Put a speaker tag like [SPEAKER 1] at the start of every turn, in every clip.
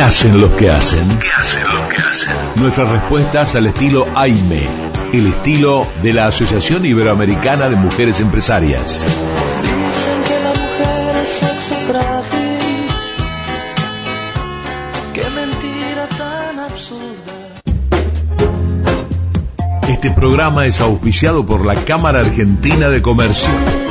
[SPEAKER 1] ¿Qué hacen los que hacen? Nuestras respuestas al estilo AIME, el estilo de la Asociación Iberoamericana de Mujeres Empresarias.
[SPEAKER 2] Dicen que la mujer es sexo frágil. Qué mentira tan absurda.
[SPEAKER 1] Este programa es auspiciado por la Cámara Argentina de Comercio.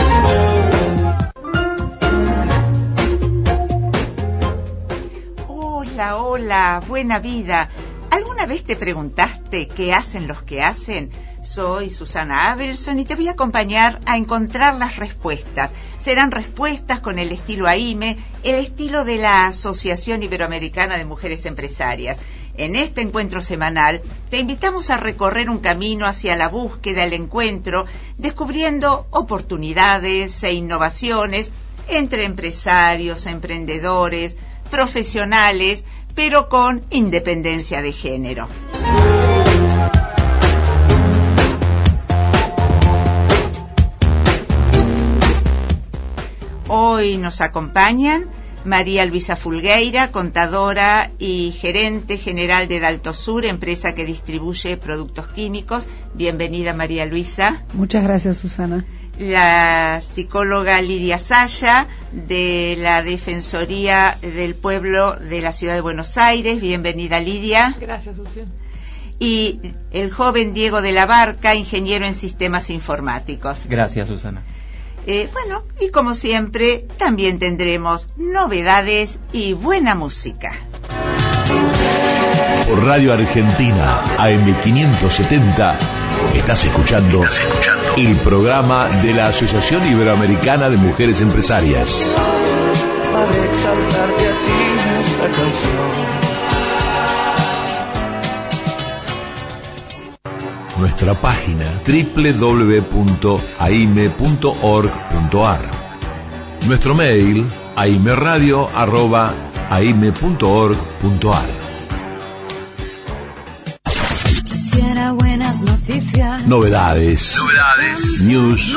[SPEAKER 3] Hola, buena vida. ¿Alguna vez te preguntaste qué hacen los que hacen? Soy Susana Abelson y te voy a acompañar a encontrar las respuestas. Serán respuestas con el estilo AIME, el estilo de la Asociación Iberoamericana de Mujeres Empresarias. En este encuentro semanal te invitamos a recorrer un camino hacia la búsqueda, el encuentro, descubriendo oportunidades e innovaciones entre empresarios, emprendedores, profesionales, pero con independencia de género. Hoy nos acompañan María Luisa Fulgueira, contadora y gerente general de Daltosur, empresa que distribuye productos químicos. Bienvenida, María Luisa.
[SPEAKER 4] Muchas gracias, Susana.
[SPEAKER 3] La psicóloga Lidia Saya, de la Defensoría del Pueblo de la Ciudad de Buenos Aires. Bienvenida, Lidia.
[SPEAKER 4] Gracias, Susana.
[SPEAKER 3] Y el joven Diego de la Barca, ingeniero en sistemas informáticos.
[SPEAKER 5] Gracias, Susana.
[SPEAKER 3] Bueno, y como siempre, también tendremos novedades y buena música.
[SPEAKER 1] Por Radio Argentina, AM570, estás escuchando el programa de la Asociación Iberoamericana de Mujeres Empresarias.
[SPEAKER 2] Para exaltarte a ti esta canción.
[SPEAKER 1] Nuestra página www.aime.org.ar. Nuestro mail aimeradio@aime.org.ar.
[SPEAKER 6] Quisiera buenas noticias.
[SPEAKER 1] Novedades. News.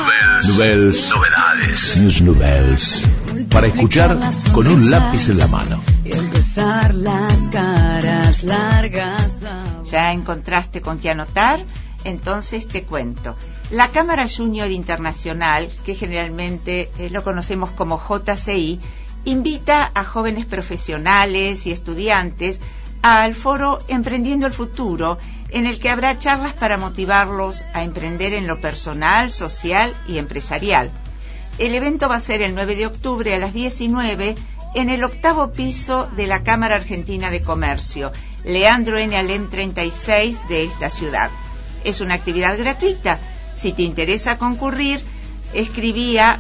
[SPEAKER 1] Nouvelles. Para escuchar con un lápiz en la mano.
[SPEAKER 6] Y empezar las caras largas.
[SPEAKER 3] ¿Ya encontraste con qué anotar? Entonces te cuento. La Cámara Junior Internacional, que generalmente lo conocemos como JCI, invita a jóvenes profesionales y estudiantes al foro Emprendiendo el Futuro, en el que habrá charlas para motivarlos a emprender en lo personal, social y empresarial. El evento va a ser el 9 de octubre a las 19 en el 8º piso de la Cámara Argentina de Comercio, Leandro N. Alem 36 de esta ciudad. Es una actividad gratuita. Si te interesa concurrir, escribí a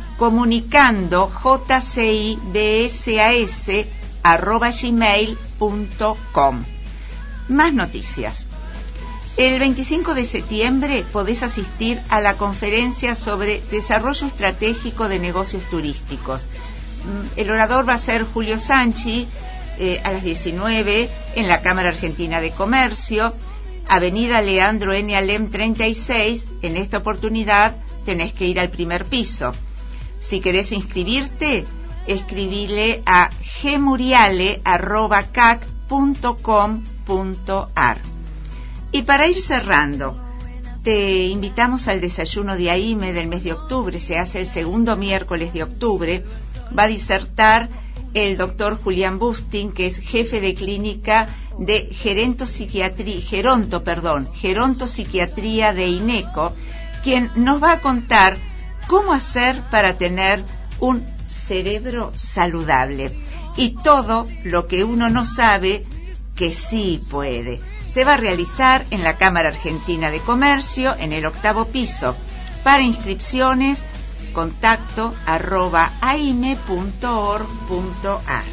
[SPEAKER 3] comunicandojcsas@gmail.com. Más noticias. El 25 de septiembre podés asistir a la conferencia sobre desarrollo estratégico de negocios turísticos. El orador va a ser Julio Sanchi, a las 19 en la Cámara Argentina de Comercio, Avenida Leandro N. Alem 36. En esta oportunidad tenés que ir al primer piso. Si querés inscribirte, escribile a gmuriale@cac.com.ar. Y para ir cerrando, te invitamos al desayuno de AIME del mes de octubre. Se hace el segundo miércoles de octubre. Va a disertar el doctor Julián Bustin, que es jefe de clínica de gerontopsiquiatría de INECO, quien nos va a contar cómo hacer para tener un cerebro saludable y todo lo que uno no sabe que sí puede. Se va a realizar en la Cámara Argentina de Comercio, en el 8º piso. Para inscripciones, contacto @aime.org.ar.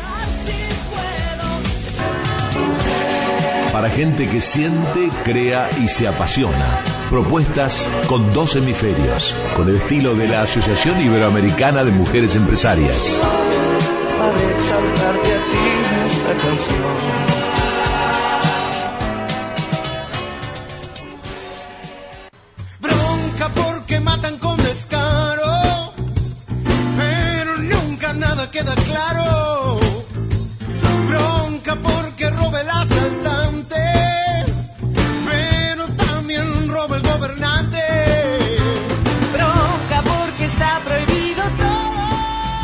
[SPEAKER 1] Para gente que siente, crea y se apasiona. Propuestas con 2 hemisferios, con el estilo de la Asociación Iberoamericana de Mujeres Empresarias.
[SPEAKER 2] Para exaltarte a ti esta canción.
[SPEAKER 7] Bronca porque matan con descaro, pero nunca nada queda claro. Bronca por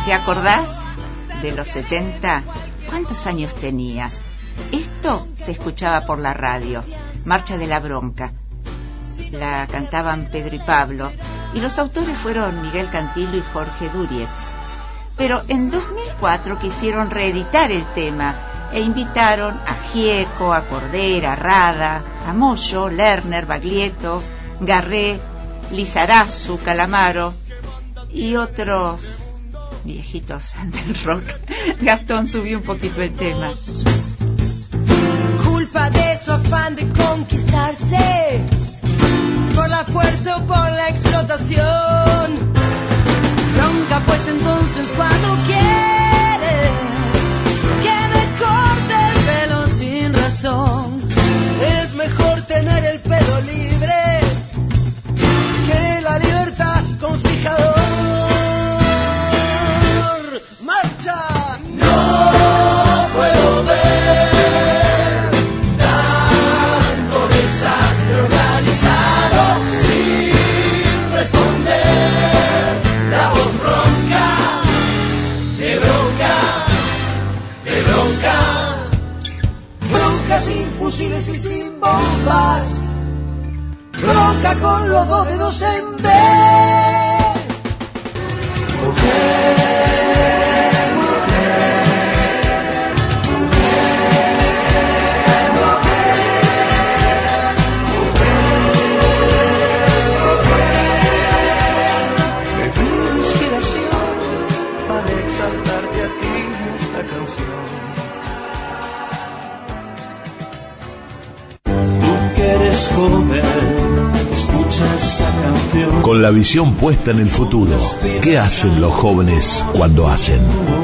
[SPEAKER 3] ¿Te acordás de los 70? ¿Cuántos años tenías? Esto se escuchaba por la radio, Marcha de la Bronca. La cantaban Pedro y Pablo, y los autores fueron Miguel Cantilo y Jorge Durietz. Pero en 2004 quisieron reeditar el tema e invitaron a Gieco, a Cordera, a Rada, a Moyo, Lerner, Baglietto, Garré, Lizarazu, Calamaro y otros viejitos del rock. Gastón subió un poquito el tema.
[SPEAKER 5] Culpa de su afán de conquistarse por la fuerza o por la explotación. Bronca pues entonces cuando quieres que me corte el pelo sin razón.
[SPEAKER 7] Es mejor tener el pelo libre que la libertad con fijador. ¡Marcha! No puedo ver tanto desastre organizado sin responder. La voz bronca, de bronca, de bronca. Bronca sin fusiles y sin bombas. Bronca con los dos dedos en B. Mujer, mi inspiración para exaltarte a ti esta canción. Tú que eres joven, escucha esa canción.
[SPEAKER 1] Con la visión puesta en el futuro, ¿qué hacen los jóvenes cuando hacen?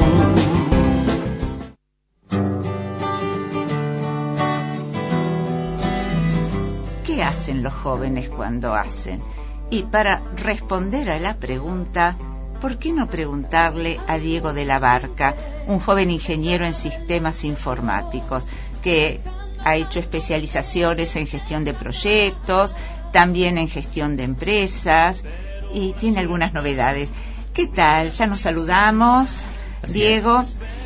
[SPEAKER 3] ¿Qué hacen los jóvenes cuando hacen? Y para responder a la pregunta, ¿por qué no preguntarle a Diego de la Barca, un joven ingeniero en sistemas informáticos, que ha hecho especializaciones en gestión de proyectos, también en gestión de empresas, y tiene algunas novedades? ¿Qué tal? Ya nos saludamos. Así Diego.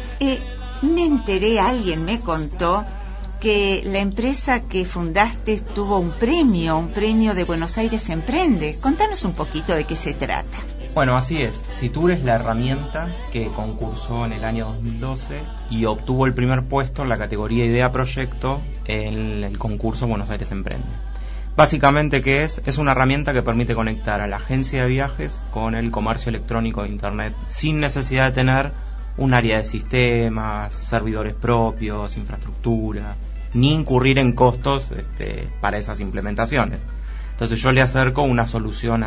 [SPEAKER 3] Me enteré, alguien me contó que la empresa que fundaste tuvo un premio de Buenos Aires Emprende. Contanos un poquito de qué se trata.
[SPEAKER 8] Bueno, así es. Citur es la herramienta que concursó en el año 2012 y obtuvo el primer puesto en la categoría Idea Proyecto en el concurso Buenos Aires Emprende. Básicamente, ¿qué es? Es una herramienta que permite conectar a la agencia de viajes con el comercio electrónico de Internet sin necesidad de tener un área de sistemas, servidores propios, infraestructura, ni incurrir en costos para esas implementaciones. Entonces yo le acerco una solución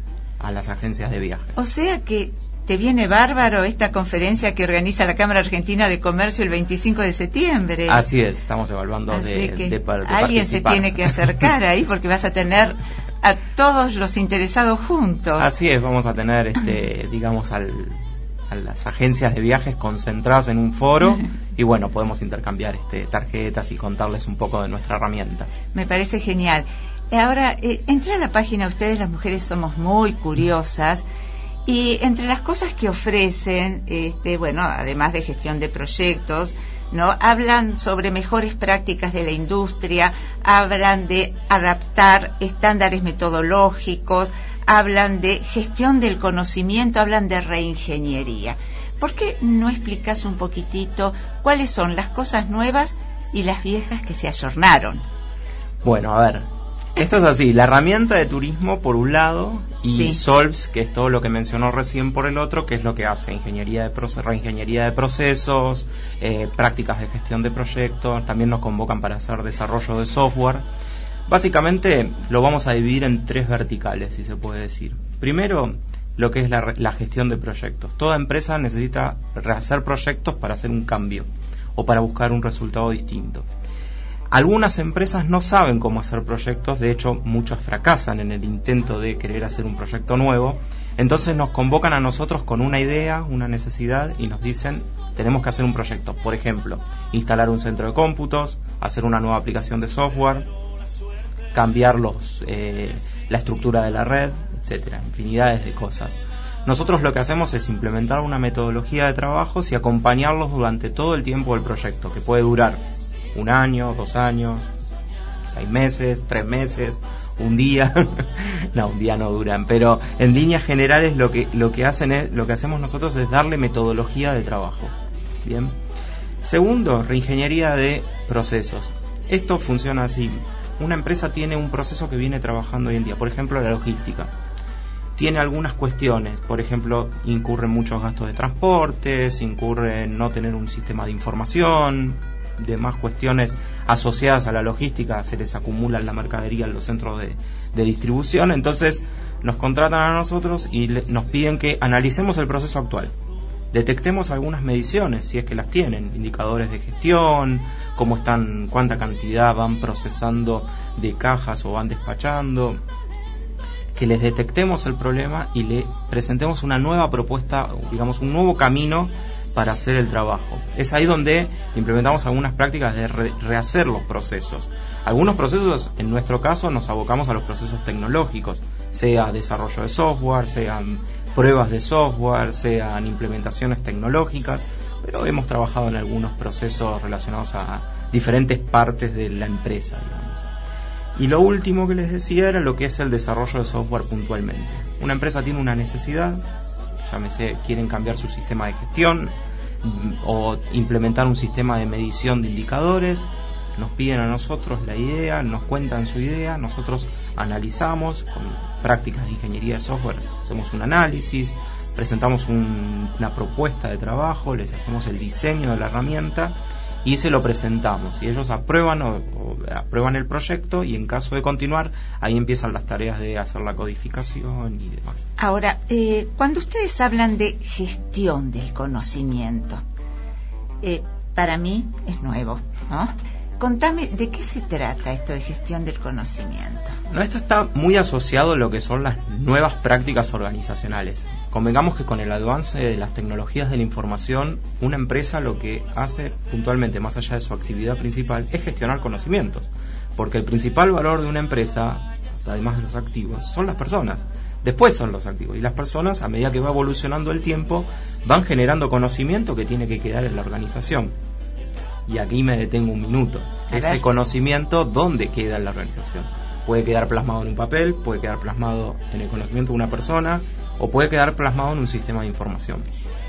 [SPEAKER 8] a las agencias de viajes.
[SPEAKER 3] O sea que te viene bárbaro esta conferencia que organiza la Cámara Argentina de Comercio el 25 de septiembre.
[SPEAKER 8] Así es, estamos evaluando de
[SPEAKER 3] alguien se tiene que acercar ahí porque vas a tener a todos los interesados juntos.
[SPEAKER 8] Así es, vamos a tener, digamos, a las agencias de viajes concentradas en un foro y bueno, podemos intercambiar tarjetas y contarles un poco de nuestra herramienta. Me parece genial.
[SPEAKER 3] Ahora, entré a la página, ustedes las mujeres somos muy curiosas, y entre las cosas que ofrecen, bueno, además de gestión de proyectos, ¿no? Hablan sobre mejores prácticas de la industria, hablan de adaptar estándares metodológicos, hablan de gestión del conocimiento, hablan de reingeniería. ¿Por qué no explicas un poquitito cuáles son las cosas nuevas y las viejas que se ayornaron?
[SPEAKER 8] Bueno, a ver, esto es así, la herramienta de turismo por un lado y sí. Solves, que es todo lo que mencionó recién, por el otro, que es lo que hace reingeniería de procesos, prácticas de gestión de proyectos, también nos convocan para hacer desarrollo de software. Básicamente lo vamos a dividir en 3 verticales, si se puede decir. Primero, lo que es la gestión de proyectos. Toda empresa necesita hacer proyectos para hacer un cambio o para buscar un resultado distinto. Algunas empresas no saben cómo hacer proyectos, de hecho muchas fracasan en el intento de querer hacer un proyecto nuevo, entonces nos convocan a nosotros con una idea, una necesidad y nos dicen tenemos que hacer un proyecto, por ejemplo, instalar un centro de cómputos, hacer una nueva aplicación de software, cambiar la estructura de la red, etcétera, infinidades de cosas. Nosotros lo que hacemos es implementar una metodología de trabajos y acompañarlos durante todo el tiempo del proyecto, que puede durar 1 año, 2 años, 6 meses, 3 meses, un día. No, un día no duran, pero en líneas generales lo que hacemos nosotros es darle metodología de trabajo. Bien. Segundo, reingeniería de procesos. Esto funciona así. Una empresa tiene un proceso que viene trabajando hoy en día, por ejemplo, la logística. Tiene algunas cuestiones, por ejemplo, incurren muchos gastos de transportes, incurre en no tener un sistema de información, demás cuestiones asociadas a la logística, se les acumula la mercadería en los centros de distribución. Entonces nos contratan a nosotros y nos piden que analicemos el proceso actual, detectemos algunas mediciones, si es que las tienen, indicadores de gestión, cómo están, cuánta cantidad van procesando de cajas o van despachando, que les detectemos el problema y le presentemos una nueva propuesta, digamos un nuevo camino para hacer el trabajo. Es ahí donde implementamos algunas prácticas de rehacer los procesos. Algunos procesos, en nuestro caso, nos abocamos a los procesos tecnológicos, sea desarrollo de software, sean pruebas de software, sean implementaciones tecnológicas, pero hemos trabajado en algunos procesos relacionados a diferentes partes de la empresa, digamos. Y lo último que les decía era lo que es el desarrollo de software puntualmente. Una empresa tiene una necesidad, llámese, quieren cambiar su sistema de gestión o implementar un sistema de medición de indicadores, nos piden a nosotros la idea, nos cuentan su idea, nosotros analizamos con prácticas de ingeniería de software, hacemos un análisis, presentamos una propuesta de trabajo, les hacemos el diseño de la herramienta y se lo presentamos y ellos aprueban o aprueban el proyecto, y en caso de continuar ahí empiezan las tareas de hacer la codificación y demás.
[SPEAKER 3] Ahora, cuando ustedes hablan de gestión del conocimiento, para mí es nuevo, ¿no? Contame, ¿de qué se trata esto de gestión del conocimiento?
[SPEAKER 8] No, esto está muy asociado a lo que son las nuevas prácticas organizacionales. Convengamos que con el avance de las tecnologías de la información, una empresa lo que hace puntualmente, más allá de su actividad principal, es gestionar conocimientos. Porque el principal valor de una empresa, además de los activos, son las personas. Después son los activos. Y las personas, a medida que va evolucionando el tiempo, van generando conocimiento que tiene que quedar en la organización. Y aquí me detengo un minuto. Ese conocimiento, ¿dónde queda en la organización? Puede quedar plasmado en un papel, puede quedar plasmado en el conocimiento de una persona, o puede quedar plasmado en un sistema de información.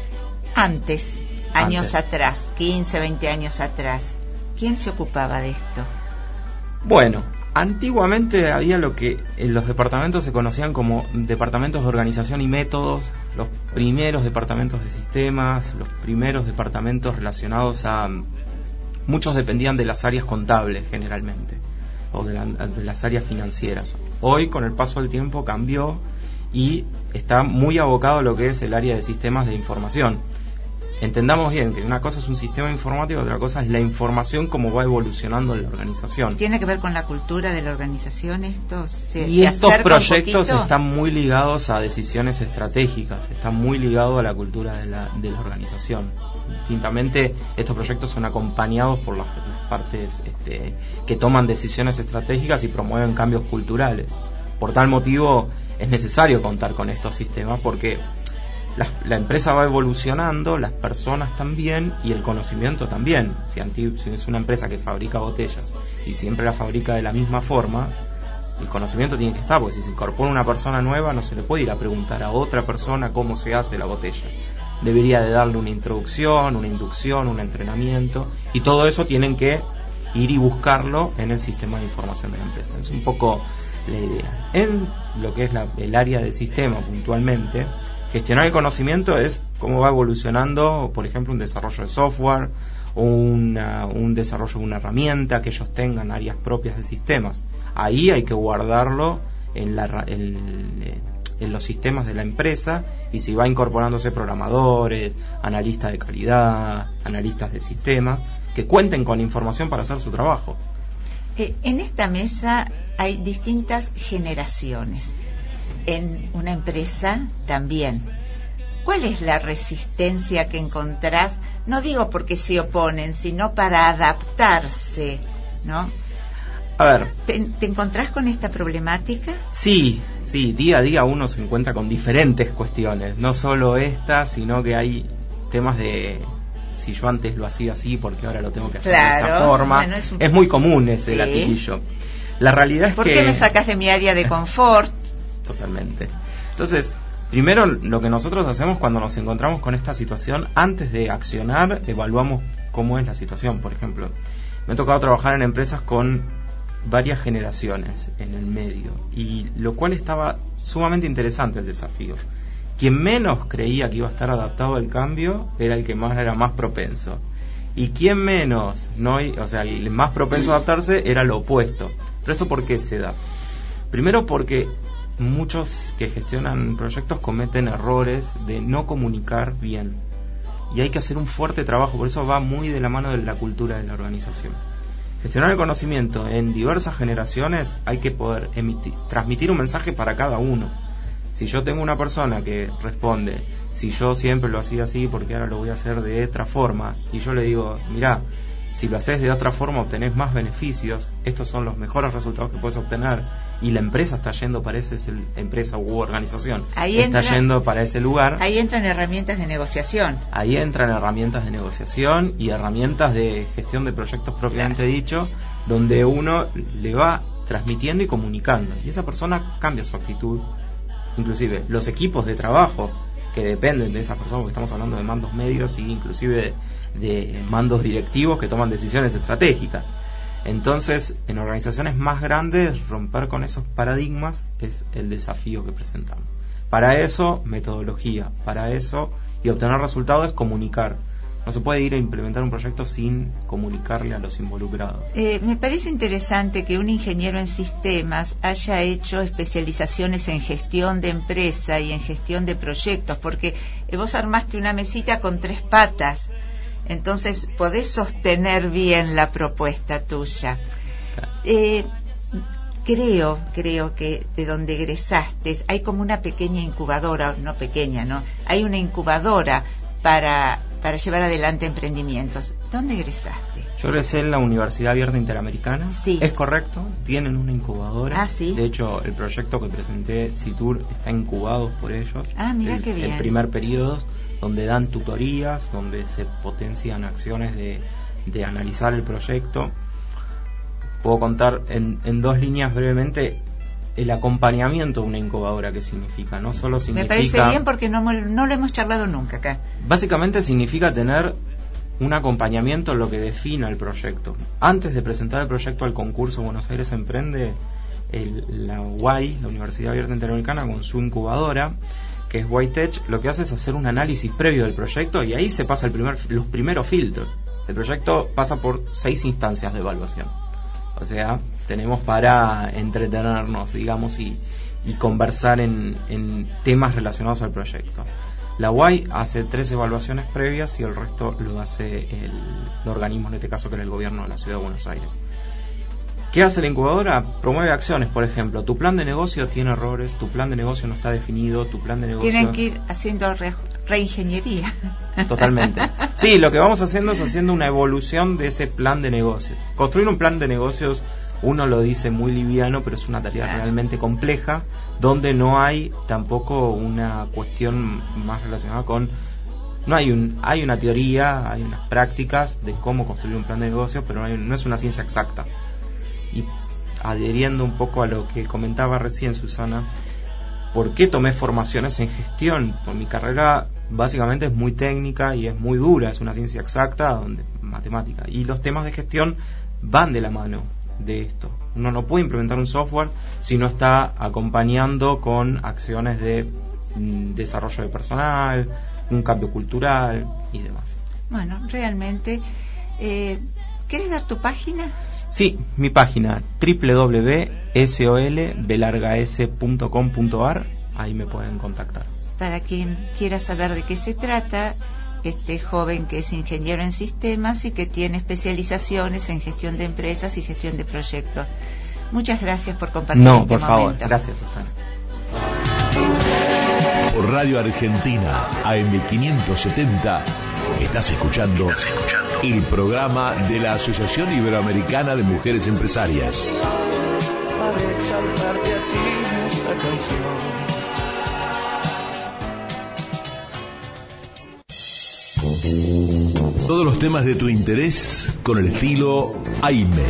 [SPEAKER 3] Antes, años atrás, 15, 20 años atrás, ¿quién se ocupaba de esto?
[SPEAKER 8] Bueno, antiguamente había lo que en los departamentos se conocían como departamentos de organización y métodos, los primeros departamentos de sistemas, los primeros departamentos relacionados a... Muchos dependían de las áreas contables generalmente, o de las áreas financieras. Hoy, con el paso del tiempo, cambió y está muy abocado a lo que es el área de sistemas de información. Entendamos bien que una cosa es un sistema informático, otra cosa es la información, como va evolucionando en la organización.
[SPEAKER 3] ¿Tiene que ver con la cultura de la organización esto?
[SPEAKER 8] Y estos proyectos están muy ligados a decisiones estratégicas, están muy ligados a la cultura de la organización. Distintamente, estos proyectos son acompañados por las partes que toman decisiones estratégicas y promueven cambios culturales. Por tal motivo, es necesario contar con estos sistemas porque la empresa va evolucionando, las personas también y el conocimiento también. Si es una empresa que fabrica botellas y siempre la fabrica de la misma forma, el conocimiento tiene que estar, porque si se incorpora una persona nueva no se le puede ir a preguntar a otra persona cómo se hace la botella. Debería de darle una introducción, una inducción, un entrenamiento, y todo eso tienen que ir y buscarlo en el sistema de información de la empresa. Es un poco la idea. En lo que es el área de sistema puntualmente, gestionar el conocimiento es cómo va evolucionando, por ejemplo, un desarrollo de software o un desarrollo de una herramienta, que ellos tengan áreas propias de sistemas. Ahí hay que guardarlo en los sistemas de la empresa, y si va incorporándose programadores, analistas de calidad, analistas de sistemas, que cuenten con información para hacer su trabajo.
[SPEAKER 3] En esta mesa hay distintas generaciones. En una empresa también. ¿Cuál es la resistencia que encontrás? No digo porque se oponen, sino para adaptarse, ¿no?
[SPEAKER 8] A ver.
[SPEAKER 3] ¿Te encontrás con esta problemática?
[SPEAKER 8] Sí, día a día uno se encuentra con diferentes cuestiones, no solo esta, sino que hay temas de si yo antes lo hacía así, porque ahora lo tengo que hacer de esta forma. Bueno, es muy común ese latiguillo. La realidad es
[SPEAKER 3] ¿Por qué me sacas de mi área de confort?
[SPEAKER 8] Totalmente. Entonces, primero lo que nosotros hacemos cuando nos encontramos con esta situación, antes de accionar, evaluamos cómo es la situación. Por ejemplo, me ha tocado trabajar en empresas con varias generaciones en el medio, y lo cual estaba sumamente interesante el desafío. Quien menos creía que iba a estar adaptado al cambio era el que era más propenso, y quien menos el más propenso a adaptarse era lo opuesto. Pero esto ¿por qué se da? Primero porque muchos que gestionan proyectos cometen errores de no comunicar bien, y hay que hacer un fuerte trabajo. Por eso va muy de la mano de la cultura de la organización. Gestionar el conocimiento en diversas generaciones, hay que poder transmitir un mensaje para cada uno. Si yo tengo una persona que responde, si yo siempre lo hacía así, porque ahora lo voy a hacer de otra forma, y yo le digo, mirá, si lo haces de otra forma obtenés más beneficios, estos son los mejores resultados que puedes obtener, y la empresa está yendo para empresa u organización está yendo para ese lugar.
[SPEAKER 3] Ahí entran herramientas de negociación.
[SPEAKER 8] Ahí entran herramientas de negociación y herramientas de gestión de proyectos propiamente dicho, donde uno le va transmitiendo y comunicando, y esa persona cambia su actitud. Inclusive los equipos de trabajo que dependen de esa persona, porque estamos hablando de mandos medios y inclusive de mandos directivos que toman decisiones estratégicas. Entonces, en organizaciones más grandes, romper con esos paradigmas es el desafío que presentamos. Para eso, metodología. Para eso, y obtener resultados, es comunicar. No se puede ir a implementar un proyecto sin comunicarle a los involucrados.
[SPEAKER 3] Me parece interesante que un ingeniero en sistemas haya hecho especializaciones en gestión de empresa y en gestión de proyectos, porque vos armaste una mesita con 3 patas. Entonces podés sostener bien la propuesta tuya. Creo que de donde egresaste hay como una pequeña incubadora, no pequeña, ¿no? Hay una incubadora para llevar adelante emprendimientos. ¿Dónde egresaste?
[SPEAKER 8] Yo egresé en la Universidad Abierta Interamericana.
[SPEAKER 3] Sí.
[SPEAKER 8] Es correcto, tienen una incubadora.
[SPEAKER 3] Ah, sí.
[SPEAKER 8] De hecho, el proyecto que presenté, CITUR, está incubado por ellos.
[SPEAKER 3] Ah, mira qué bien.
[SPEAKER 8] El primer periodo, donde dan tutorías, donde se potencian acciones de analizar el proyecto. Puedo contar en 2 líneas brevemente el acompañamiento de una incubadora, que significa. No solo significa...
[SPEAKER 3] Me parece bien, porque no lo hemos charlado nunca acá.
[SPEAKER 8] Básicamente significa tener un acompañamiento en lo que defina el proyecto. Antes de presentar el proyecto al concurso Buenos Aires Emprende, la UAI, la Universidad Abierta Interamericana, con su incubadora, que es YTech, lo que hace es hacer un análisis previo del proyecto, y ahí se pasa los primeros filtros. El proyecto pasa por 6 instancias de evaluación. O sea, tenemos para entretenernos, digamos, y conversar en temas relacionados al proyecto. La UAI hace 3 evaluaciones previas y el resto lo hace el organismo, en este caso que era el gobierno de la Ciudad de Buenos Aires. ¿Qué hace la incubadora? Promueve acciones. Por ejemplo, tu plan de negocio tiene errores, tu plan de negocio no está definido, tu plan de negocio...
[SPEAKER 3] Tienen que ir haciendo reingeniería.
[SPEAKER 8] Totalmente. Sí, lo que vamos haciendo es haciendo una evolución de ese plan de negocios. Construir un plan de negocios, uno lo dice muy liviano, pero es una tarea realmente compleja, donde no hay tampoco una cuestión más relacionada con... hay una teoría, hay unas prácticas de cómo construir un plan de negocios, pero no es una ciencia exacta. Y adheriendo un poco a lo que comentaba recién Susana, ¿por qué tomé formaciones en gestión? Pues mi carrera básicamente es muy técnica y es muy dura, es una ciencia exacta, matemática, y los temas de gestión van de la mano de esto. Uno no puede implementar un software si no está acompañando con acciones de desarrollo de personal, un cambio cultural y demás.
[SPEAKER 3] Bueno, realmente, ¿quieres dar tu página?
[SPEAKER 8] Sí, mi página www.solbelargas.com.ar, ahí me pueden contactar.
[SPEAKER 3] Para quien quiera saber de qué se trata, este joven que es ingeniero en sistemas y que tiene especializaciones en gestión de empresas y gestión de proyectos. Muchas gracias por compartir este momento.
[SPEAKER 8] No, por favor, gracias, Susana.
[SPEAKER 1] Por Radio Argentina, AM570, Estás escuchando el programa de la Asociación Iberoamericana de Mujeres Empresarias.
[SPEAKER 2] Para exaltarte a ti esta canción.
[SPEAKER 1] Todos los temas de tu interés con el estilo Aime.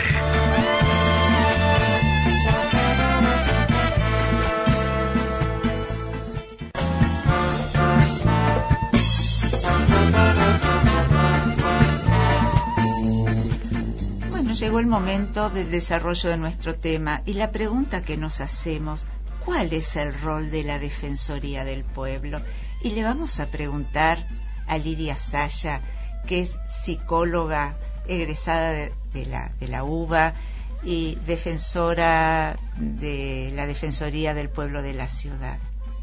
[SPEAKER 3] Bueno, llegó el momento del desarrollo de nuestro tema y la pregunta que nos hacemos: ¿cuál es el rol de la Defensoría del Pueblo? Y le vamos a preguntar a Lidia Saya, que es psicóloga egresada de la UBA y defensora de la Defensoría del Pueblo de la ciudad.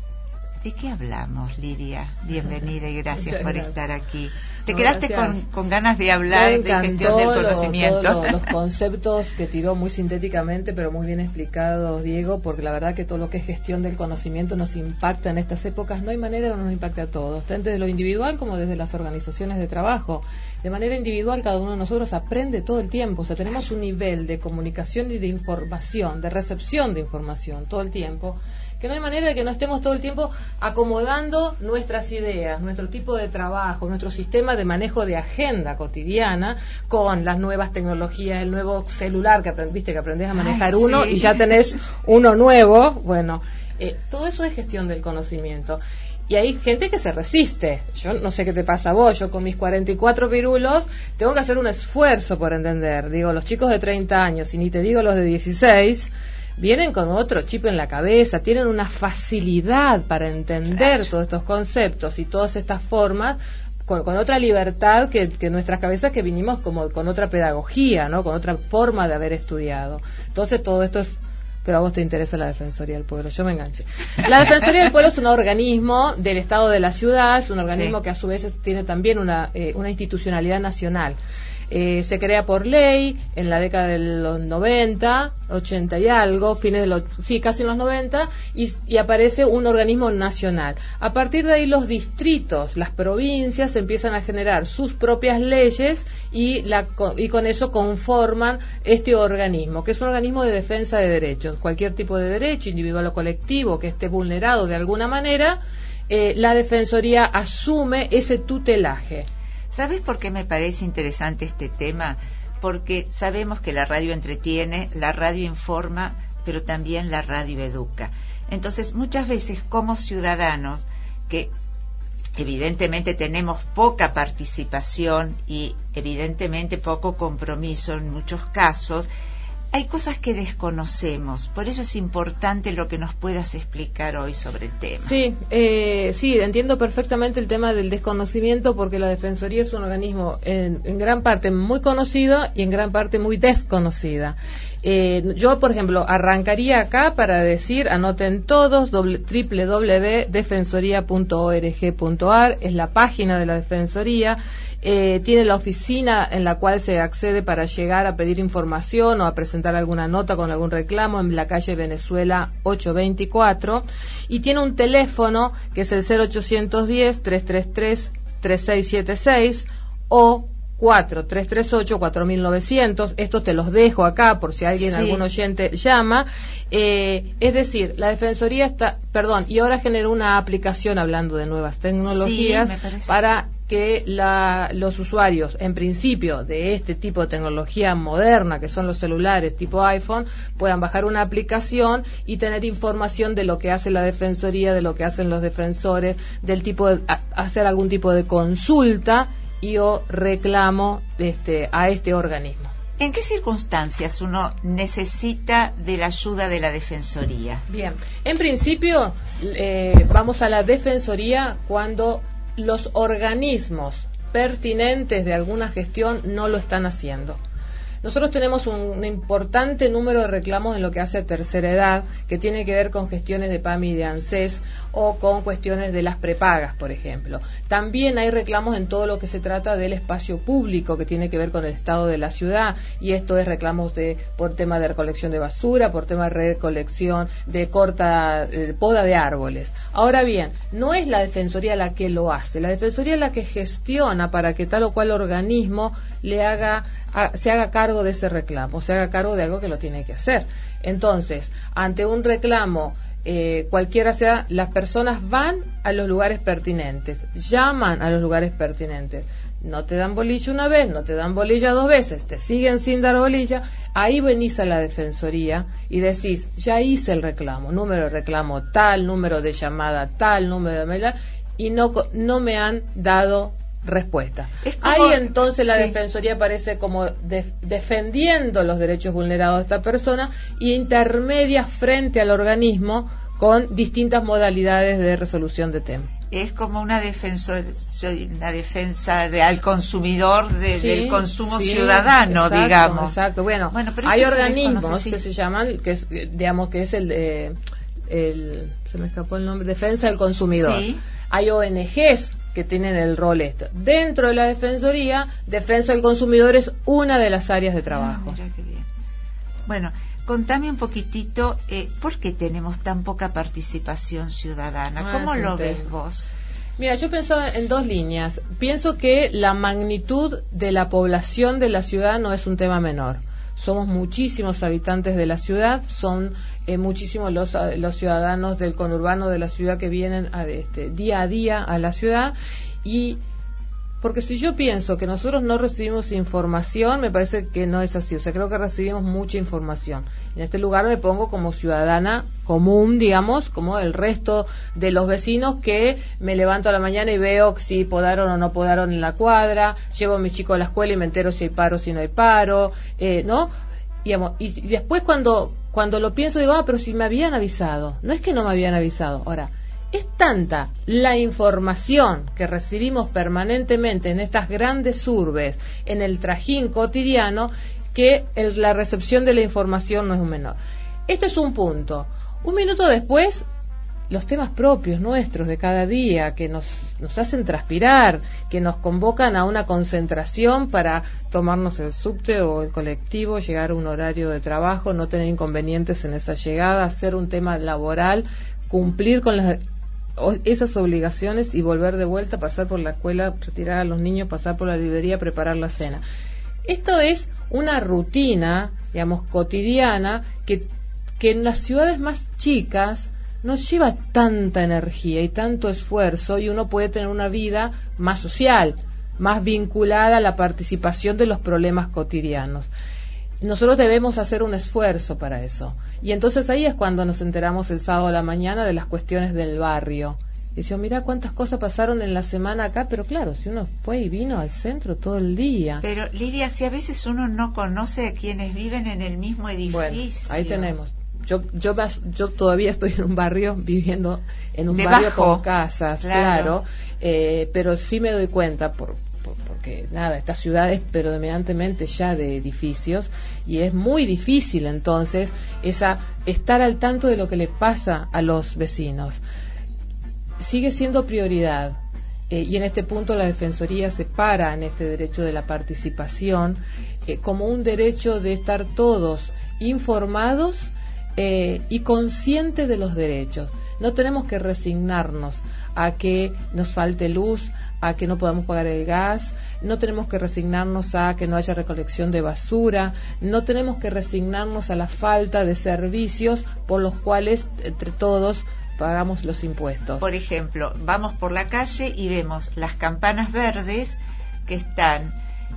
[SPEAKER 3] ¿De qué hablamos, Lidia? Bienvenida y gracias por estar aquí. ¿Te quedaste con ganas de hablar de gestión del conocimiento?
[SPEAKER 4] Todos los conceptos que tiró muy sintéticamente, pero muy bien explicados, Diego, porque la verdad que todo lo que es gestión del conocimiento nos impacta en estas épocas. No hay manera que no nos impacte a todos, tanto desde lo individual como desde las organizaciones de trabajo. De manera individual, cada uno de nosotros aprende todo el tiempo. O sea, tenemos un nivel de comunicación y de información, de recepción de información todo el tiempo, que no hay manera de que no estemos todo el tiempo acomodando nuestras ideas, nuestro tipo de trabajo, nuestro sistema de manejo de agenda cotidiana con las nuevas tecnologías, el nuevo celular que aprendés a manejar uno y ya tenés uno nuevo. Bueno, todo eso es gestión del conocimiento. Y hay gente que se resiste. Yo no sé qué te pasa a vos, yo con mis 44 pirulos tengo que hacer un esfuerzo por entender. Digo, los chicos de 30 años, y ni te digo los de 16... vienen con otro chip en la cabeza, tienen una facilidad para entender todos estos conceptos y todas estas formas con otra libertad que nuestras cabezas, que vinimos como con otra pedagogía, ¿no? Con otra forma de haber estudiado. Entonces todo esto es... Pero a vos te interesa la Defensoría del Pueblo, yo me enganché. La Defensoría del Pueblo es un organismo del Estado de la Ciudad, es un organismo que a su vez tiene también una institucionalidad nacional. Se crea por ley en la década de los 90, 80 y algo, casi en los 90, y aparece un organismo nacional. A partir de ahí los distritos, las provincias empiezan a generar sus propias leyes y con eso conforman este organismo, que es un organismo de defensa de derechos. Cualquier tipo de derecho, individual o colectivo, que esté vulnerado de alguna manera, la Defensoría asume ese tutelaje.
[SPEAKER 3] ¿Sabes por qué me parece interesante este tema? Porque sabemos que la radio entretiene, la radio informa, pero también la radio educa. Entonces, muchas veces como ciudadanos, que evidentemente tenemos poca participación y evidentemente poco compromiso en muchos casos, hay cosas que desconocemos. Por eso es importante lo que nos puedas explicar hoy sobre el tema.
[SPEAKER 4] Sí, entiendo perfectamente el tema del desconocimiento, porque la Defensoría es un organismo en gran parte muy conocido y en gran parte muy desconocida. Yo, por ejemplo, arrancaría acá para decir, anoten todos, www.defensoría.org.ar, es la página de la Defensoría. Tiene la oficina en la cual se accede para llegar a pedir información o a presentar alguna nota con algún reclamo en la calle Venezuela 824, y tiene un teléfono que es el 0810-333-3676 o 4338-4900. Estos te los dejo acá por si algún oyente llama. Es decir, la Defensoría y ahora generó una aplicación, hablando de nuevas tecnologías, para que los usuarios, en principio, de este tipo de tecnología moderna, que son los celulares tipo iPhone, puedan bajar una aplicación y tener información de lo que hace la Defensoría, de lo que hacen los defensores, del tipo de hacer algún tipo de consulta o reclamo a este organismo.
[SPEAKER 3] ¿En qué circunstancias uno necesita de la ayuda de la Defensoría?
[SPEAKER 4] Bien, en principio vamos a la Defensoría cuando los organismos pertinentes de alguna gestión no lo están haciendo. Nosotros tenemos un importante número de reclamos en lo que hace a tercera edad, que tiene que ver con gestiones de PAMI y de ANSES o con cuestiones de las prepagas, por ejemplo. También hay reclamos en todo lo que se trata del espacio público, que tiene que ver con el estado de la ciudad, y esto es reclamos por tema de recolección de basura, por tema de recolección de poda de árboles. Ahora bien, no es la Defensoría la que lo hace, la Defensoría es la que gestiona para que tal o cual organismo se haga cargo de ese reclamo, se haga cargo de algo que lo tiene que hacer. Entonces, ante un reclamo, cualquiera sea, las personas van a los lugares pertinentes, llaman a los lugares pertinentes. No te dan bolilla una vez, no te dan bolilla dos veces, te siguen sin dar bolilla, ahí venís a la Defensoría y decís, ya hice el reclamo, número de reclamo tal, número de llamada tal, número de mail, y no me han dado respuesta. Ahí entonces la Defensoría aparece como defendiendo los derechos vulnerados de esta persona y intermedia frente al organismo con distintas modalidades de resolución de temas.
[SPEAKER 3] Es como una defensa al consumidor del consumo ciudadano,
[SPEAKER 4] exacto,
[SPEAKER 3] digamos.
[SPEAKER 4] Exacto. Bueno,
[SPEAKER 3] pero
[SPEAKER 4] hay organismos que se llaman, que es el se me escapó el nombre, Defensa del Consumidor. Sí. Hay ONGs que tienen el rol esto. Dentro de la Defensoría, Defensa del Consumidor es una de las áreas de trabajo.
[SPEAKER 3] Mira qué bien. Bueno, contame un poquitito, ¿por qué tenemos tan poca participación ciudadana? ¿Cómo lo ves vos?
[SPEAKER 4] Mira, yo pensaba en dos líneas. Pienso que la magnitud de la población de la ciudad no es un tema menor. Somos muchísimos habitantes de la ciudad, son muchísimos los ciudadanos del conurbano de la ciudad que vienen día a día a la ciudad, y porque si yo pienso que nosotros no recibimos información, me parece que no es así. O sea, creo que recibimos mucha información. En este lugar me pongo como ciudadana común, digamos, como el resto de los vecinos, que me levanto a la mañana y veo si podaron o no podaron en la cuadra, llevo a mi chico a la escuela y me entero si hay paro o si no hay paro, ¿no? Y después cuando lo pienso digo, pero si me habían avisado. No es que no me habían avisado. Ahora, es tanta la información que recibimos permanentemente en estas grandes urbes, en el trajín cotidiano, que la recepción de la información no es un menor. Este es un punto. Un minuto después, los temas propios nuestros de cada día, que nos hacen transpirar, que nos convocan a una concentración para tomarnos el subte o el colectivo, llegar a un horario de trabajo, no tener inconvenientes en esa llegada, hacer un tema laboral, cumplir con esas obligaciones y volver de vuelta, pasar por la escuela, retirar a los niños, pasar por la librería, preparar la cena. Esto es una rutina, digamos, cotidiana, que en las ciudades más chicas nos lleva tanta energía y tanto esfuerzo, y uno puede tener una vida más social, más vinculada a la participación de los problemas cotidianos. Nosotros debemos hacer un esfuerzo para eso. Y entonces ahí es cuando nos enteramos el sábado a la mañana de las cuestiones del barrio. Y decimos, mirá cuántas cosas pasaron en la semana acá, pero claro, si uno fue y vino al centro todo el día.
[SPEAKER 3] Pero Lilia, si a veces uno no conoce a quienes viven en el mismo edificio.
[SPEAKER 4] Bueno, ahí tenemos. Yo todavía estoy en un barrio, viviendo en un barrio con casas, claro, pero sí me doy cuenta porque nada, esta ciudad es predominantemente ya de edificios, y es muy difícil entonces estar al tanto de lo que le pasa a los vecinos. Sigue siendo prioridad, y en este punto la Defensoría se para en este derecho de la participación como un derecho de estar todos informados y conscientes de los derechos. No tenemos que resignarnos a que nos falte luz, a que no podamos pagar el gas, no tenemos que resignarnos a que no haya recolección de basura, no tenemos que resignarnos a la falta de servicios por los cuales entre todos pagamos los impuestos.
[SPEAKER 3] Por ejemplo, vamos por la calle y vemos las campanas verdes que están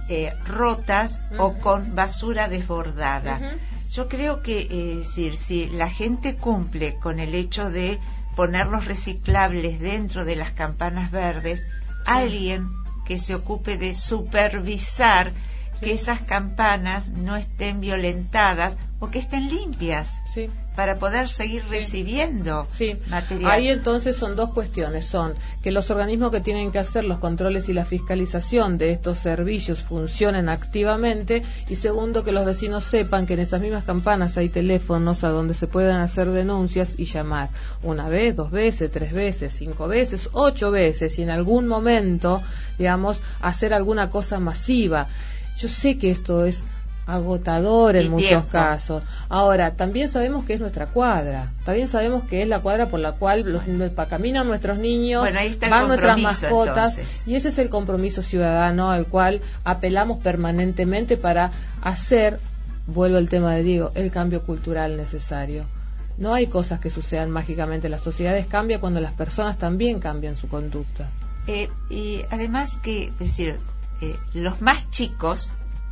[SPEAKER 3] rotas o con basura desbordada. Yo creo que si la gente cumple con el hecho de poner los reciclables dentro de las campanas verdes, alguien que se ocupe de supervisar que esas campanas no estén violentadas o que estén limpias,
[SPEAKER 4] sí,
[SPEAKER 3] para poder seguir recibiendo material.
[SPEAKER 4] Ahí entonces son dos cuestiones, son que los organismos que tienen que hacer los controles y la fiscalización de estos servicios funcionen activamente, y segundo, que los vecinos sepan que en esas mismas campanas hay teléfonos a donde se puedan hacer denuncias y llamar una vez, 2 veces, 3 veces, 5 veces, 8 veces, y en algún momento, digamos, hacer alguna cosa masiva. Yo sé que esto es agotador en muchos casos. Ahora, también sabemos que es nuestra cuadra, también sabemos que es la cuadra por la cual caminan nuestros niños, van nuestras mascotas, entonces. Y ese es el compromiso ciudadano al cual apelamos permanentemente para hacer, vuelvo al tema de Diego, el cambio cultural necesario. No hay cosas que sucedan mágicamente, las sociedades cambian cuando las personas también cambian su conducta.
[SPEAKER 3] Y además que, es decir, los más chicos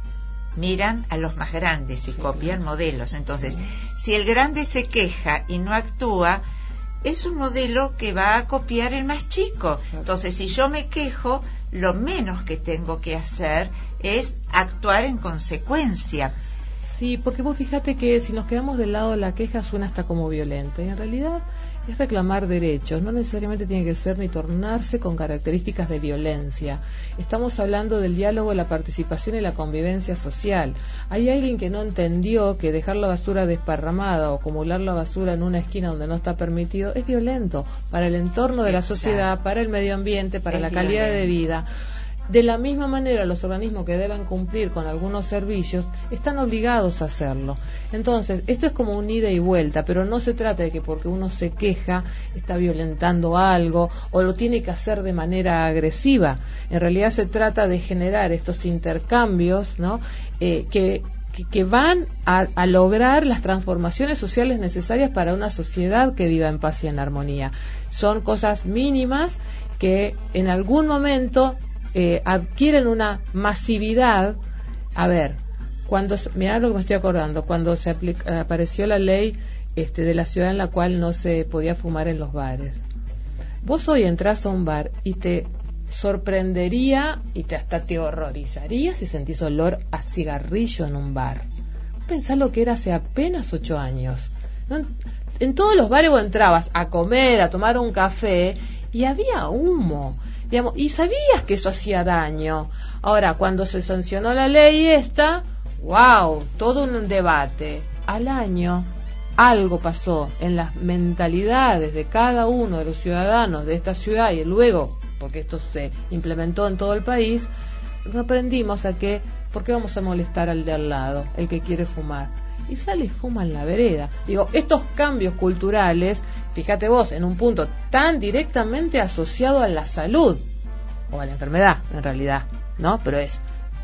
[SPEAKER 3] miran a los más grandes y copian modelos. Entonces, si el grande se queja y no actúa, es un modelo que va a copiar el más chico. Entonces, si yo me quejo, lo menos que tengo que hacer es actuar en consecuencia.
[SPEAKER 4] Sí, porque vos fíjate que si nos quedamos del lado de la queja suena hasta como violenta, y en realidad es reclamar derechos, no necesariamente tiene que ser ni tornarse con características de violencia. Estamos hablando del diálogo, la participación y la convivencia social. Hay alguien que no entendió que dejar la basura desparramada o acumular la basura en una esquina donde no está permitido es violento para el entorno de la sociedad, para el medio ambiente, para la calidad de vida. De la misma manera, los organismos que deben cumplir con algunos servicios están obligados a hacerlo. Entonces, esto es como un ida y vuelta, pero no se trata de que porque uno se queja está violentando algo o lo tiene que hacer de manera agresiva. En realidad se trata de generar estos intercambios, ¿no? Que van a lograr las transformaciones sociales necesarias para una sociedad que viva en paz y en armonía. Son cosas mínimas que en algún momento adquieren una masividad. A ver, mirá lo que me estoy acordando, cuando apareció la ley de la ciudad en la cual no se podía fumar en los bares. Vos hoy entrás a un bar y te sorprendería y hasta te horrorizaría si sentís olor a cigarrillo en un bar. Pensá lo que era hace apenas 8 años, ¿no? En todos los bares vos entrabas a comer, a tomar un café y había humo. Digamos, y sabías que eso hacía daño. Ahora, cuando se sancionó la ley esta, wow, todo un debate. Al año, algo pasó en las mentalidades de cada uno de los ciudadanos de esta ciudad, y luego, porque esto se implementó en todo el país, aprendimos a que, ¿por qué vamos a molestar al de al lado, el que quiere fumar? Y sale y fuma en la vereda. Digo, estos cambios culturales, fíjate vos, en un punto tan directamente asociado a la salud o a la enfermedad, en realidad, ¿no? Pero es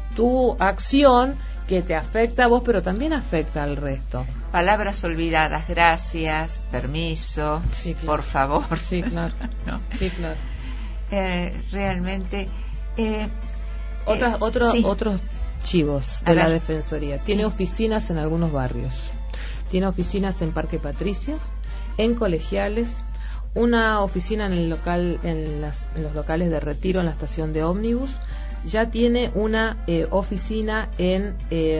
[SPEAKER 4] tu acción que te afecta a vos, pero también afecta al resto.
[SPEAKER 3] Palabras olvidadas, gracias, permiso, sí, claro. Por favor.
[SPEAKER 4] Sí, claro. ¿No? Sí, claro.
[SPEAKER 3] Realmente.
[SPEAKER 4] Otros chivos de la Defensoría. Tiene oficinas en algunos barrios. Tiene oficinas en Parque Patricio, en Colegiales, una oficina en el local, en los locales de Retiro, en la estación de ómnibus. Ya tiene una oficina en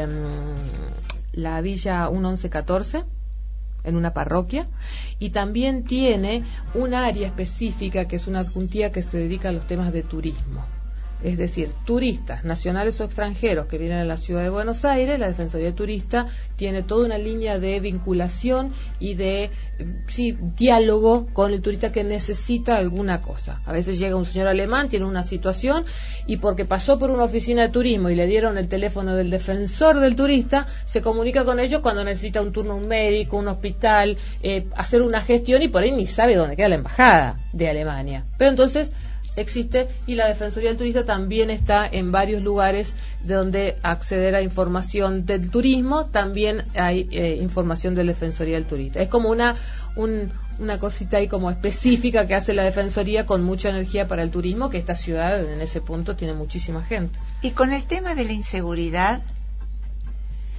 [SPEAKER 4] la Villa 1114, en una parroquia, y también tiene un área específica que es una adjuntía que se dedica a los temas de turismo. Es decir, turistas nacionales o extranjeros que vienen a la ciudad de Buenos Aires, la Defensoría de Turista tiene toda una línea de vinculación y de diálogo con el turista que necesita alguna cosa. A veces llega un señor alemán, tiene una situación, y porque pasó por una oficina de turismo y le dieron el teléfono del defensor del turista, se comunica con ellos cuando necesita un turno, un médico, un hospital, hacer una gestión, y por ahí ni sabe dónde queda la embajada de Alemania. Pero entonces existe, y la Defensoría del Turista también está en varios lugares de donde acceder a información del turismo. También hay información de la Defensoría del Turista. Es como una cosita ahí como específica que hace la Defensoría con mucha energía para el turismo, que esta ciudad en ese punto tiene muchísima gente.
[SPEAKER 3] Y con el tema de la inseguridad,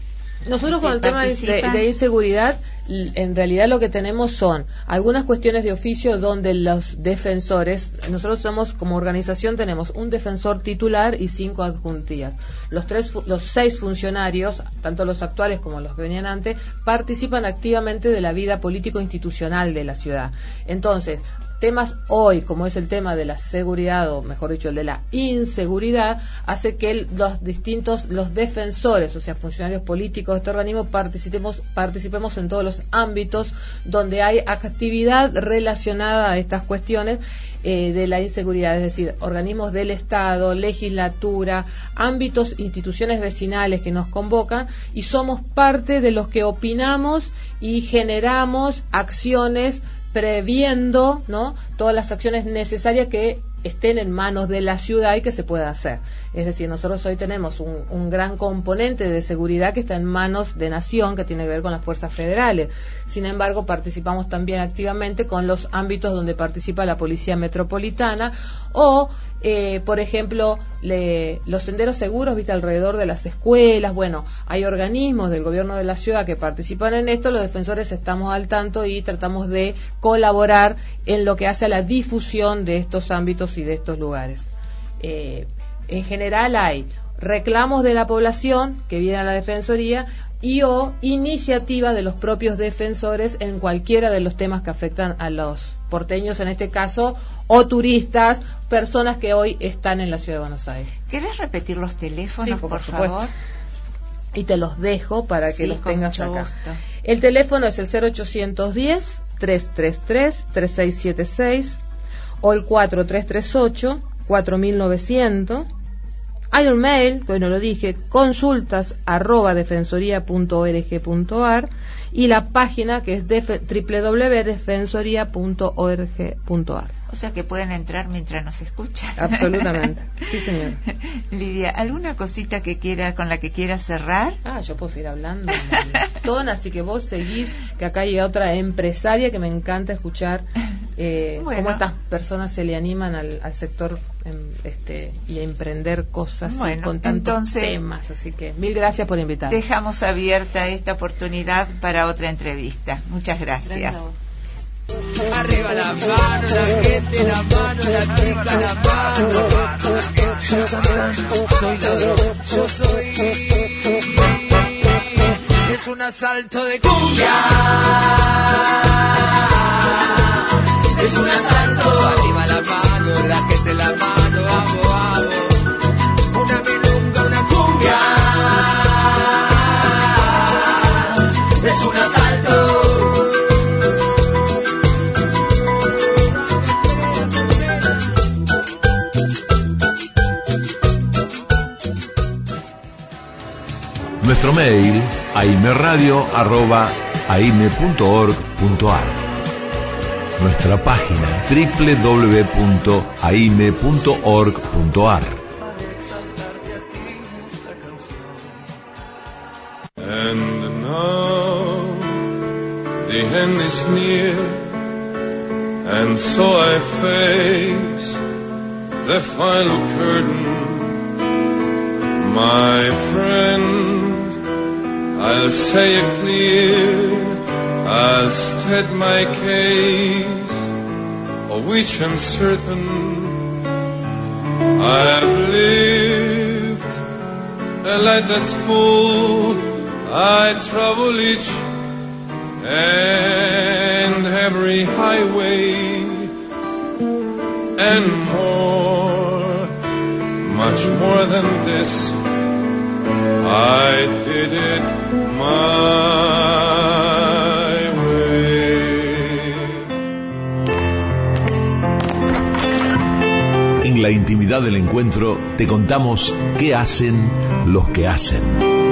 [SPEAKER 4] Nosotros con el tema de inseguridad, en realidad lo que tenemos son algunas cuestiones de oficio donde los defensores, nosotros somos como organización, tenemos un defensor titular y 5 adjuntías. Los 6 funcionarios, tanto los actuales como los que venían antes, participan activamente de la vida político-institucional de la ciudad. Entonces, temas hoy, como es el tema de la seguridad, o mejor dicho, el de la inseguridad, hace que los defensores, o sea, funcionarios políticos de este organismo, participemos en todos los ámbitos donde hay actividad relacionada a estas cuestiones de la inseguridad, es decir, organismos del Estado, legislatura, ámbitos, instituciones vecinales que nos convocan, y somos parte de los que opinamos y generamos acciones previendo, ¿no?, todas las acciones necesarias que estén en manos de la ciudad y que se pueda hacer. Es decir, nosotros hoy tenemos un gran componente de seguridad que está en manos de Nación, que tiene que ver con las fuerzas federales. Sin embargo, participamos también activamente con los ámbitos donde participa la Policía Metropolitana o, por ejemplo, los senderos seguros, viste, alrededor de las escuelas. Bueno, hay organismos del gobierno de la ciudad que participan en esto, los defensores estamos al tanto y tratamos de colaborar en lo que hace a la difusión de estos ámbitos y de estos lugares. En general hay reclamos de la población que vienen a la Defensoría y o iniciativas de los propios defensores en cualquiera de los temas que afectan a los porteños en este caso, o turistas, personas que hoy están en la Ciudad de Buenos Aires.
[SPEAKER 3] ¿Querés repetir los teléfonos,
[SPEAKER 4] sí,
[SPEAKER 3] por favor?
[SPEAKER 4] Y te los dejo para que los tengas acá.
[SPEAKER 3] Gusto.
[SPEAKER 4] El teléfono es el 0810-333-3676 o el 4338-4900. Hay un mail, que hoy no lo dije, consultas@defensoría.org.ar, y la página que es www.defensoría.org.ar.
[SPEAKER 3] O sea que pueden entrar mientras nos escuchan.
[SPEAKER 4] Absolutamente, sí, señor.
[SPEAKER 3] Lidia, ¿alguna cosita con la que quieras cerrar?
[SPEAKER 4] Yo puedo seguir hablando un montón, así que vos seguís, que acá hay otra empresaria que me encanta escuchar cómo estas personas se le animan al sector y a emprender cosas con tantos temas. Así que mil gracias por invitarme.
[SPEAKER 3] Dejamos abierta esta oportunidad para otra entrevista. Muchas gracias.
[SPEAKER 7] Arriba la mano, la gente, la mano, la chica, la mano. Yo cantando, soy ladrón, yo soy. Es un asalto de cumbia. Es un asalto. Arriba la mano, la gente, la mano, vamos, vamos. Una milonga, una cumbia. Es un asalto.
[SPEAKER 1] Nuestro mail, aimeradio@aime.org.ar. Nuestra página, www.aime.org.ar.
[SPEAKER 9] And now the end is near, and so I face the final curtain. My friend, I'll say it clear, I'll state my case, of which I'm certain. I've lived a life that's full, I travel each and every highway, and more, much more than this, I did it my way.
[SPEAKER 1] En la intimidad del encuentro te contamos qué hacen los que hacen.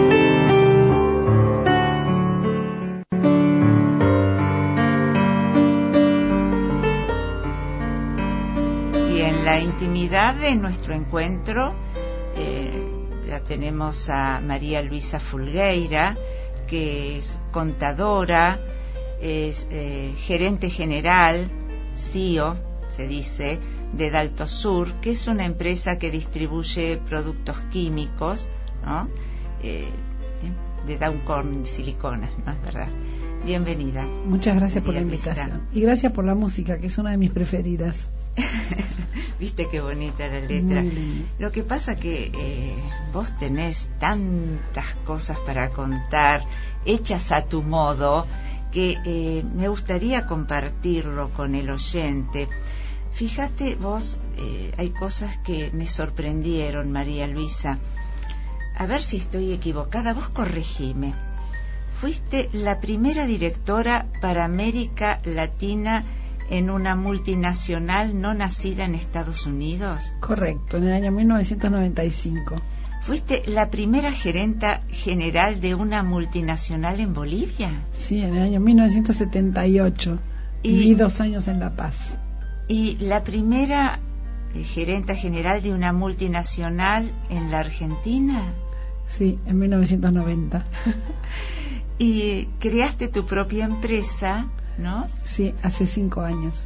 [SPEAKER 3] Y en la intimidad de nuestro encuentro ya tenemos a María Luisa Fulgueira, que es contadora, es gerente general, CEO, se dice, de Daltosur, que es una empresa que distribuye productos químicos, ¿no? de Dow Corning Siliconas, ¿no es verdad? Bienvenida.
[SPEAKER 10] Muchas gracias por la invitación. Y gracias por la música, que es una de mis preferidas.
[SPEAKER 3] Viste qué bonita la letra. Lo que pasa que vos tenés tantas cosas para contar, hechas a tu modo, que me gustaría compartirlo con el oyente. Fíjate vos, hay cosas que me sorprendieron, María Luisa. A ver si estoy equivocada, vos corregime. Fuiste la primera directora para América Latina en una multinacional no nacida en Estados Unidos.
[SPEAKER 10] Correcto, en el año 1995.
[SPEAKER 3] ¿Fuiste la primera gerenta general de una multinacional en Bolivia?
[SPEAKER 10] Sí, en el año 1978. Viví 2 años en La Paz.
[SPEAKER 3] ¿Y la primera gerenta general de una multinacional en la Argentina?
[SPEAKER 10] Sí, en 1990.
[SPEAKER 3] Y creaste tu propia empresa, ¿no?
[SPEAKER 10] Sí, hace 5 años.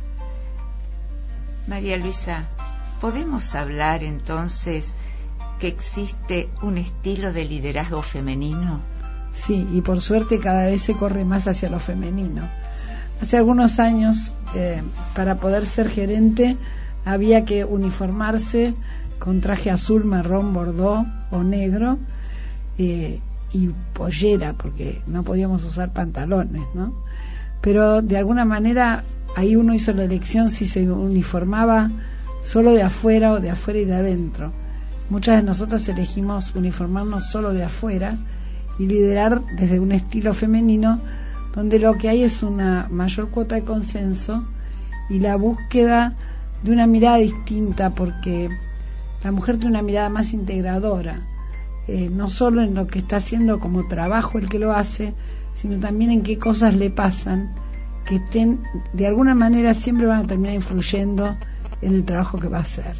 [SPEAKER 3] María Luisa, ¿podemos hablar entonces que existe un estilo de liderazgo femenino?
[SPEAKER 10] Sí, y por suerte cada vez se corre más hacia lo femenino. Hace algunos años, para poder ser gerente, había que uniformarse con traje azul, marrón, bordó o negro, y pollera, porque no podíamos usar pantalones, ¿no? Pero de alguna manera ahí uno hizo la elección si se uniformaba solo de afuera o de afuera y de adentro. Muchas de nosotros elegimos uniformarnos solo de afuera y liderar desde un estilo femenino, donde lo que hay es una mayor cuota de consenso y la búsqueda de una mirada distinta, porque la mujer tiene una mirada más integradora, no solo en lo que está haciendo como trabajo el que lo hace, sino también en qué cosas le pasan que de alguna manera siempre van a terminar influyendo en el trabajo que va a hacer.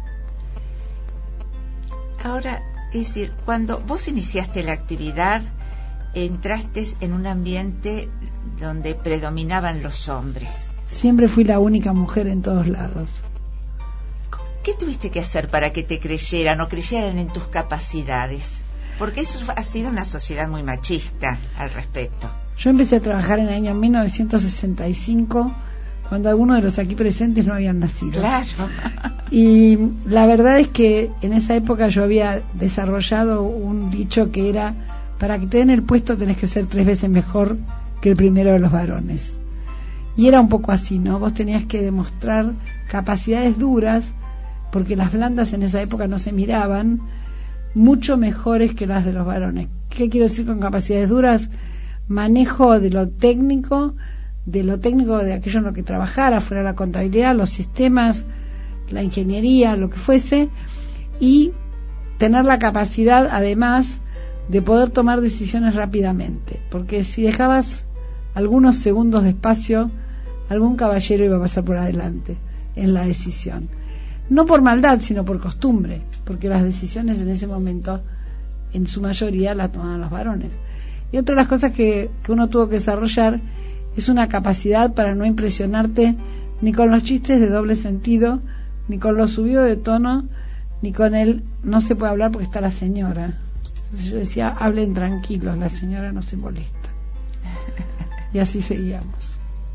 [SPEAKER 3] Ahora, es decir, cuando vos iniciaste la actividad, entraste en un ambiente donde predominaban los hombres.
[SPEAKER 10] Siempre fui la única mujer en todos lados.
[SPEAKER 3] ¿Qué tuviste que hacer para que te creyeran o creyeran en tus capacidades? Porque eso ha sido una sociedad muy machista al respecto.
[SPEAKER 10] Yo empecé a trabajar en el año 1965, cuando algunos de los aquí presentes no habían nacido.
[SPEAKER 3] Claro.
[SPEAKER 10] Y la verdad es que en esa época yo había desarrollado un dicho que era: para que te den el puesto tenés que ser 3 veces mejor que el primero de los varones. Y era un poco así, ¿no? Vos tenías que demostrar capacidades duras, porque las blandas en esa época no se miraban, mucho mejores que las de los varones. ¿Qué quiero decir con capacidades duras? Manejo de lo técnico de aquello en lo que trabajara, fuera la contabilidad, los sistemas, la ingeniería, lo que fuese, y tener la capacidad además de poder tomar decisiones rápidamente, porque si dejabas algunos segundos de espacio, algún caballero iba a pasar por adelante en la decisión. No por maldad, sino por costumbre, porque las decisiones en ese momento, en su mayoría, las tomaban los varones. Y otra de las cosas que uno tuvo que desarrollar es una capacidad para no impresionarte ni con los chistes de doble sentido, ni con lo subido de tono, ni con el no se puede hablar porque está la señora. Entonces yo decía, hablen tranquilos, la señora no se molesta. Y así seguíamos.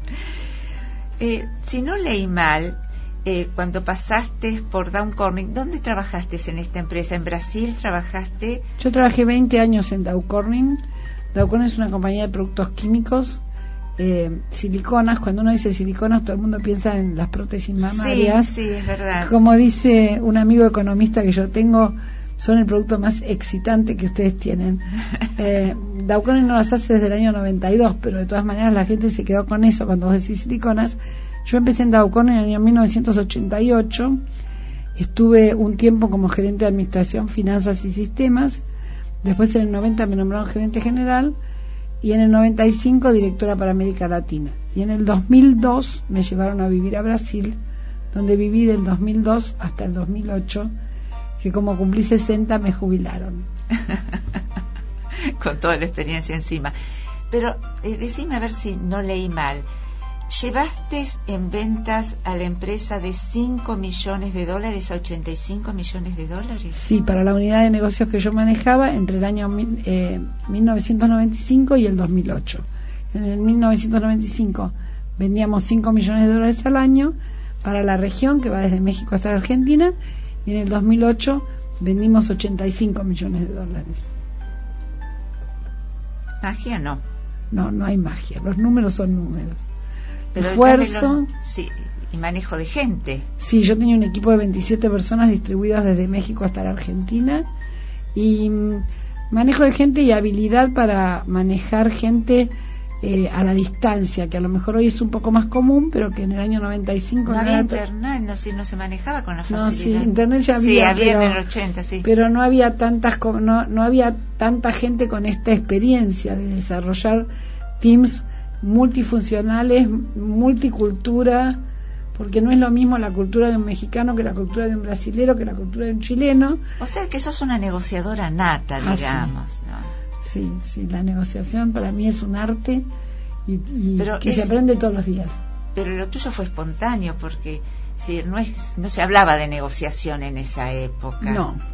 [SPEAKER 3] Si no leí mal, cuando pasaste por Dow Corning, ¿dónde trabajaste en esta empresa? ¿En Brasil trabajaste?
[SPEAKER 10] Yo trabajé 20 años en Dow Corning. Dow Corning es una compañía de productos químicos, siliconas. Cuando uno dice siliconas, todo el mundo piensa en las prótesis mamarias.
[SPEAKER 3] Sí, es verdad.
[SPEAKER 10] Como dice un amigo economista que yo tengo, son el producto más excitante que ustedes tienen. Dow Corning no las hace desde el año 92, pero de todas maneras la gente se quedó con eso cuando vos decís siliconas. Yo empecé en Dow Corning en el año 1988, estuve un tiempo como gerente de administración, finanzas y sistemas, después en el 90 me nombraron gerente general y en el 95 directora para América Latina. Y en el 2002 me llevaron a vivir a Brasil, donde viví del 2002 hasta el 2008, que como cumplí 60 me jubilaron.
[SPEAKER 3] Con toda la experiencia encima. Pero decime a ver si no leí mal. llevaste en ventas a la empresa de $5 millones a $85 millones.
[SPEAKER 10] Sí, para la unidad de negocios que yo manejaba entre el año 1995 y el 2008. En el 1995 vendíamos $5 millones al año para la región que va desde México hasta la Argentina, y en el 2008 vendimos $85 millones.
[SPEAKER 3] ¿Magia no?
[SPEAKER 10] No hay magia, los números son números.
[SPEAKER 3] Pero
[SPEAKER 10] Esfuerzo.
[SPEAKER 3] Sí, y manejo de gente.
[SPEAKER 10] Sí, yo tenía un equipo de 27 personas distribuidas desde México hasta la Argentina, y manejo de gente y habilidad para manejar gente a la distancia, que a lo mejor hoy es un poco más común, pero que en el año 95
[SPEAKER 3] no había internet, no se manejaba con la facilidad.
[SPEAKER 10] No, sí, internet ya había,
[SPEAKER 3] sí, había
[SPEAKER 10] pero,
[SPEAKER 3] en el 80, sí.
[SPEAKER 10] Pero no había no había tanta gente con esta experiencia de desarrollar teams multifuncionales, multicultura, porque no es lo mismo la cultura de un mexicano que la cultura de un brasilero, que la cultura de un chileno.
[SPEAKER 3] O sea que sos una negociadora nata, digamos,
[SPEAKER 10] sí.
[SPEAKER 3] ¿no?
[SPEAKER 10] Sí, la negociación para mí es un arte y que se aprende todos los días.
[SPEAKER 3] Pero lo tuyo fue espontáneo, porque sí, no se hablaba de negociación en esa época.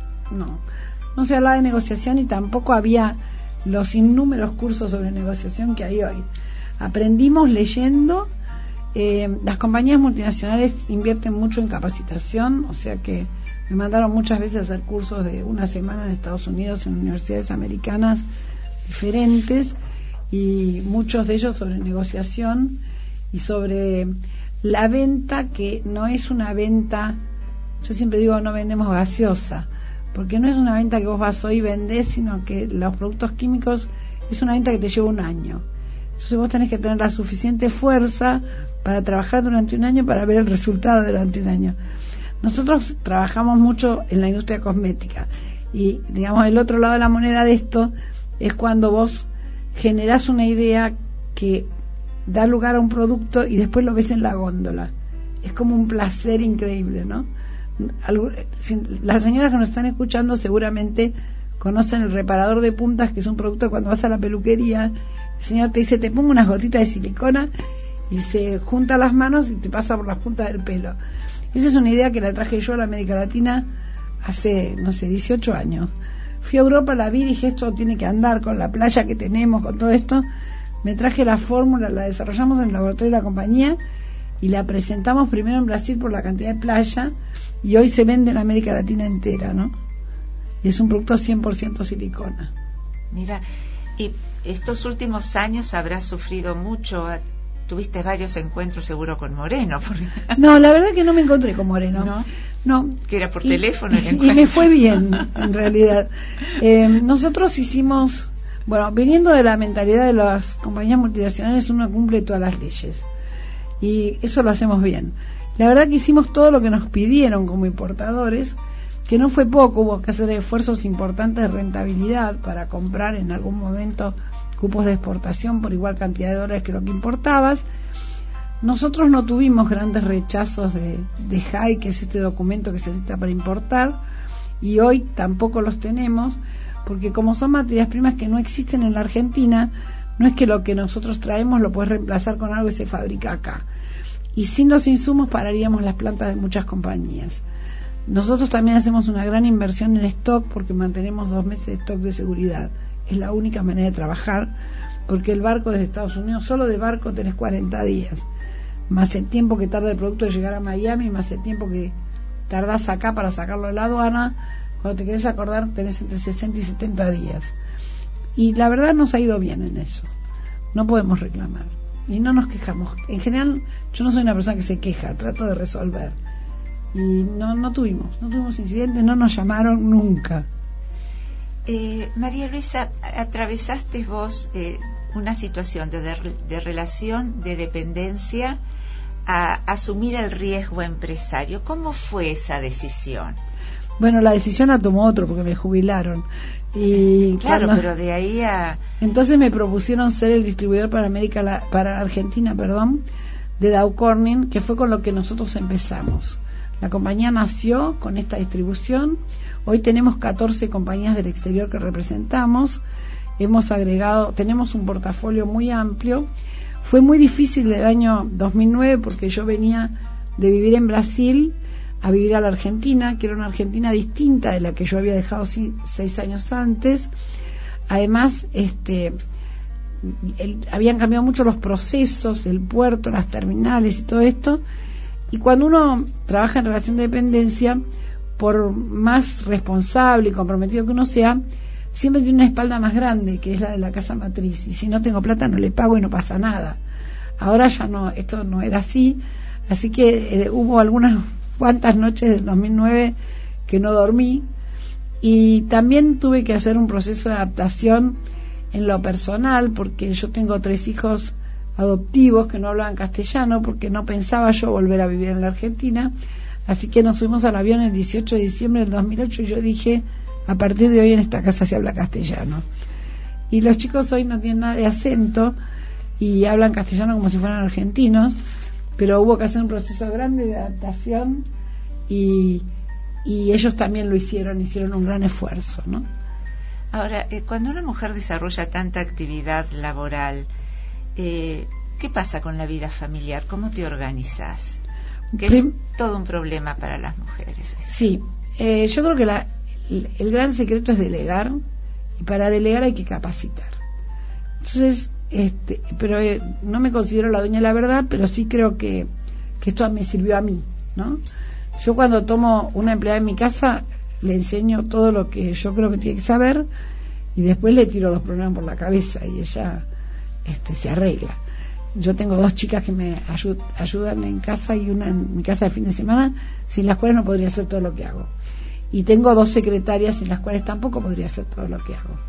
[SPEAKER 10] No se hablaba de negociación, y tampoco había los innúmeros cursos sobre negociación que hay hoy. Aprendimos leyendo. Las compañías multinacionales invierten mucho en capacitación, o sea que me mandaron muchas veces a hacer cursos de una semana en Estados Unidos, en universidades americanas diferentes, y muchos de ellos sobre negociación y sobre la venta, que no es una venta, yo siempre digo, no vendemos gaseosa, porque no es una venta que vos vas hoy y vendés, sino que los productos químicos es una venta que te lleva un año. Entonces vos tenés que tener la suficiente fuerza para trabajar durante un año, para ver el resultado durante un año. Nosotros trabajamos mucho en la industria cosmética, y digamos el otro lado de la moneda de esto es cuando vos generás una idea que da lugar a un producto y después lo ves en la góndola. Es como un placer increíble, ¿no? Las señoras que nos están escuchando seguramente conocen el reparador de puntas, que es un producto que cuando vas a la peluquería el señor te dice, te pongo unas gotitas de silicona y se junta las manos y te pasa por las puntas del pelo. Esa es una idea que la traje yo a la América Latina hace, 18 años. Fui a Europa, la vi, dije, esto tiene que andar con la playa que tenemos, con todo esto. Me traje la fórmula, la desarrollamos en el laboratorio de la compañía y la presentamos primero en Brasil por la cantidad de playa, y hoy se vende en América Latina entera, ¿no? Y es un producto 100% silicona.
[SPEAKER 3] Mira, y estos últimos años habrás sufrido mucho. Tuviste varios encuentros seguro con Moreno.
[SPEAKER 10] No, la verdad que no me encontré con Moreno. No.
[SPEAKER 3] Que era por teléfono el
[SPEAKER 10] encuentro. Y me fue bien, en realidad. Nosotros hicimos, viniendo de la mentalidad de las compañías multinacionales, uno cumple todas las leyes. Y eso lo hacemos bien. La verdad que hicimos todo lo que nos pidieron como importadores, que no fue poco, hubo que hacer esfuerzos importantes de rentabilidad para comprar en algún momento cupos de exportación por igual cantidad de dólares que lo que importabas. Nosotros no tuvimos grandes rechazos de HAI, que es este documento que se necesita para importar, y hoy tampoco los tenemos, porque como son materias primas que no existen en la Argentina, no es que lo que nosotros traemos lo puedes reemplazar con algo que se fabrica acá. Y sin los insumos pararíamos las plantas de muchas compañías. Nosotros también hacemos una gran inversión en stock, porque mantenemos 2 meses de stock de seguridad. Es la única manera de trabajar, porque el barco desde Estados Unidos, solo de barco tenés 40 días, más el tiempo que tarda el producto de llegar a Miami, más el tiempo que tardás acá para sacarlo de la aduana. Cuando te querés acordar tenés entre 60 y 70 días. Y la verdad nos ha ido bien en eso, no podemos reclamar y no nos quejamos. En general yo no soy una persona que se queja, trato de resolver, y no tuvimos incidentes, no nos llamaron nunca.
[SPEAKER 3] María Luisa, atravesaste vos una situación de relación de dependencia a asumir el riesgo empresario. ¿Cómo fue esa decisión?
[SPEAKER 10] Bueno, la decisión la tomó otro, porque me jubilaron. Y
[SPEAKER 3] claro, pero de ahí a...
[SPEAKER 10] Entonces me propusieron ser el distribuidor para Argentina, de Dow Corning, que fue con lo que nosotros empezamos. La compañía nació con esta distribución. Hoy tenemos 14 compañías del exterior que representamos. Hemos agregado, tenemos un portafolio muy amplio. Fue muy difícil el año 2009 porque yo venía de vivir en Brasil a vivir a la Argentina, que era una Argentina distinta de la que yo había dejado 6 años antes. Además, habían cambiado mucho los procesos, el puerto, las terminales y todo esto. Y cuando uno trabaja en relación de dependencia, por más responsable y comprometido que uno sea, siempre tiene una espalda más grande, que es la de la casa matriz. Y si no tengo plata, no le pago y no pasa nada. Ahora ya no, esto no era así. Así que hubo algunas cuantas noches del 2009 que no dormí. Y también tuve que hacer un proceso de adaptación en lo personal, porque yo tengo 3 hijos adoptivos que no hablaban castellano, porque no pensaba yo volver a vivir en la Argentina. Así que nos subimos al avión el 18 de diciembre del 2008 y yo dije, a partir de hoy en esta casa se habla castellano. Y los chicos hoy no tienen nada de acento y hablan castellano como si fueran argentinos, pero hubo que hacer un proceso grande de adaptación y ellos también lo hicieron un gran esfuerzo, ¿no?
[SPEAKER 3] Ahora, cuando una mujer desarrolla tanta actividad laboral, ¿qué pasa con la vida familiar? ¿Cómo te organizas? Que es todo un problema para las mujeres.
[SPEAKER 10] Sí, yo creo que el gran secreto es delegar, y para delegar hay que capacitar. Entonces, pero no me considero la dueña de la verdad, pero sí creo que esto me sirvió a mí, ¿no? Yo cuando tomo una empleada en mi casa, le enseño todo lo que yo creo que tiene que saber y después le tiro los problemas por la cabeza y ella se arregla. Yo tengo 2 chicas que me ayudan en casa y una en mi casa de fin de semana, sin las cuales no podría hacer todo lo que hago. Y tengo 2 secretarias sin las cuales tampoco podría hacer todo lo que hago.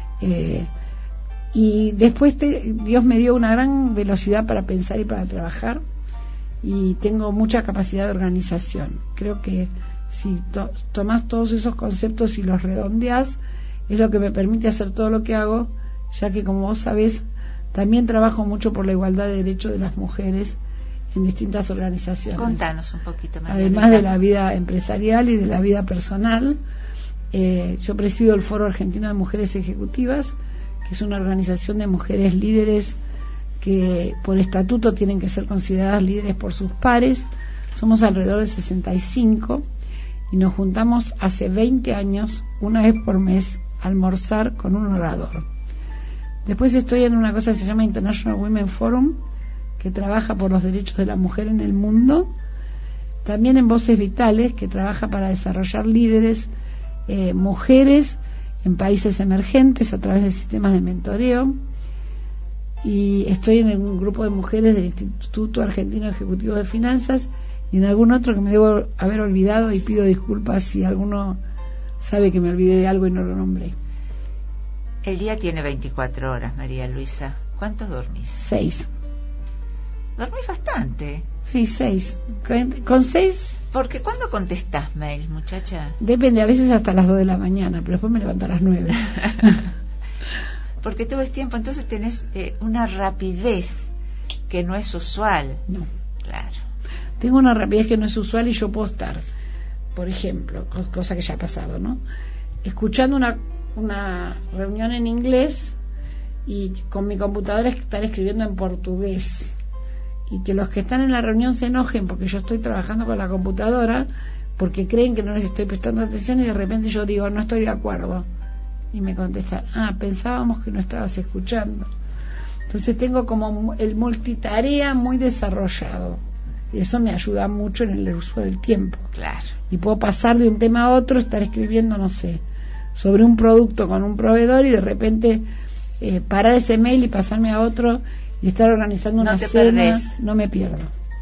[SPEAKER 10] Y después Dios me dio una gran velocidad para pensar y para trabajar, y tengo mucha capacidad de organización. Creo que si tomás todos esos conceptos y los redondeás, es lo que me permite hacer todo lo que hago, ya que, como vos sabés, también trabajo mucho por la igualdad de derechos de las mujeres en distintas organizaciones.
[SPEAKER 3] Contanos un poquito más.
[SPEAKER 10] Además de la vida empresarial y de la vida personal, yo presido el Foro Argentino de Mujeres Ejecutivas, que es una organización de mujeres líderes que por estatuto tienen que ser consideradas líderes por sus pares. Somos alrededor de 65 y nos juntamos hace 20 años, una vez por mes, a almorzar con un orador. Después estoy en una cosa que se llama International Women Forum, que trabaja por los derechos de la mujer en el mundo. También en Voces Vitales, que trabaja para desarrollar líderes mujeres en países emergentes a través de sistemas de mentoreo. Y estoy en un grupo de mujeres del Instituto Argentino Ejecutivo de Finanzas y en algún otro que me debo haber olvidado, y pido disculpas si alguno sabe que me olvidé de algo y no lo nombré.
[SPEAKER 3] El día tiene 24 horas, María Luisa. ¿Cuánto dormís?
[SPEAKER 10] 6.
[SPEAKER 3] ¿Dormís bastante?
[SPEAKER 10] Sí, 6. Con 6...
[SPEAKER 3] Porque ¿cuándo contestás mail, muchacha?
[SPEAKER 10] Depende, a veces hasta las 2 de la mañana, pero después me levanto a las 9.
[SPEAKER 3] Porque todo es tiempo, entonces tenés una rapidez que no es usual.
[SPEAKER 10] No.
[SPEAKER 3] Claro.
[SPEAKER 10] Tengo una rapidez que no es usual y yo puedo estar, por ejemplo, cosa que ya ha pasado, ¿no? Escuchando una reunión en inglés y con mi computadora estar escribiendo en portugués, y que los que están en la reunión se enojen porque yo estoy trabajando con la computadora, porque creen que no les estoy prestando atención, y de repente yo digo, no estoy de acuerdo, y me contestan, pensábamos que no estabas escuchando. Entonces tengo como el multitarea muy desarrollado, y eso me ayuda mucho en el uso del tiempo.
[SPEAKER 3] Claro.
[SPEAKER 10] Y puedo pasar de un tema a otro, estar escribiendo, no sé, sobre un producto con un proveedor, y de repente parar ese mail y pasarme a otro y estar organizando una cena.
[SPEAKER 3] Perdés.
[SPEAKER 10] No me pierdo.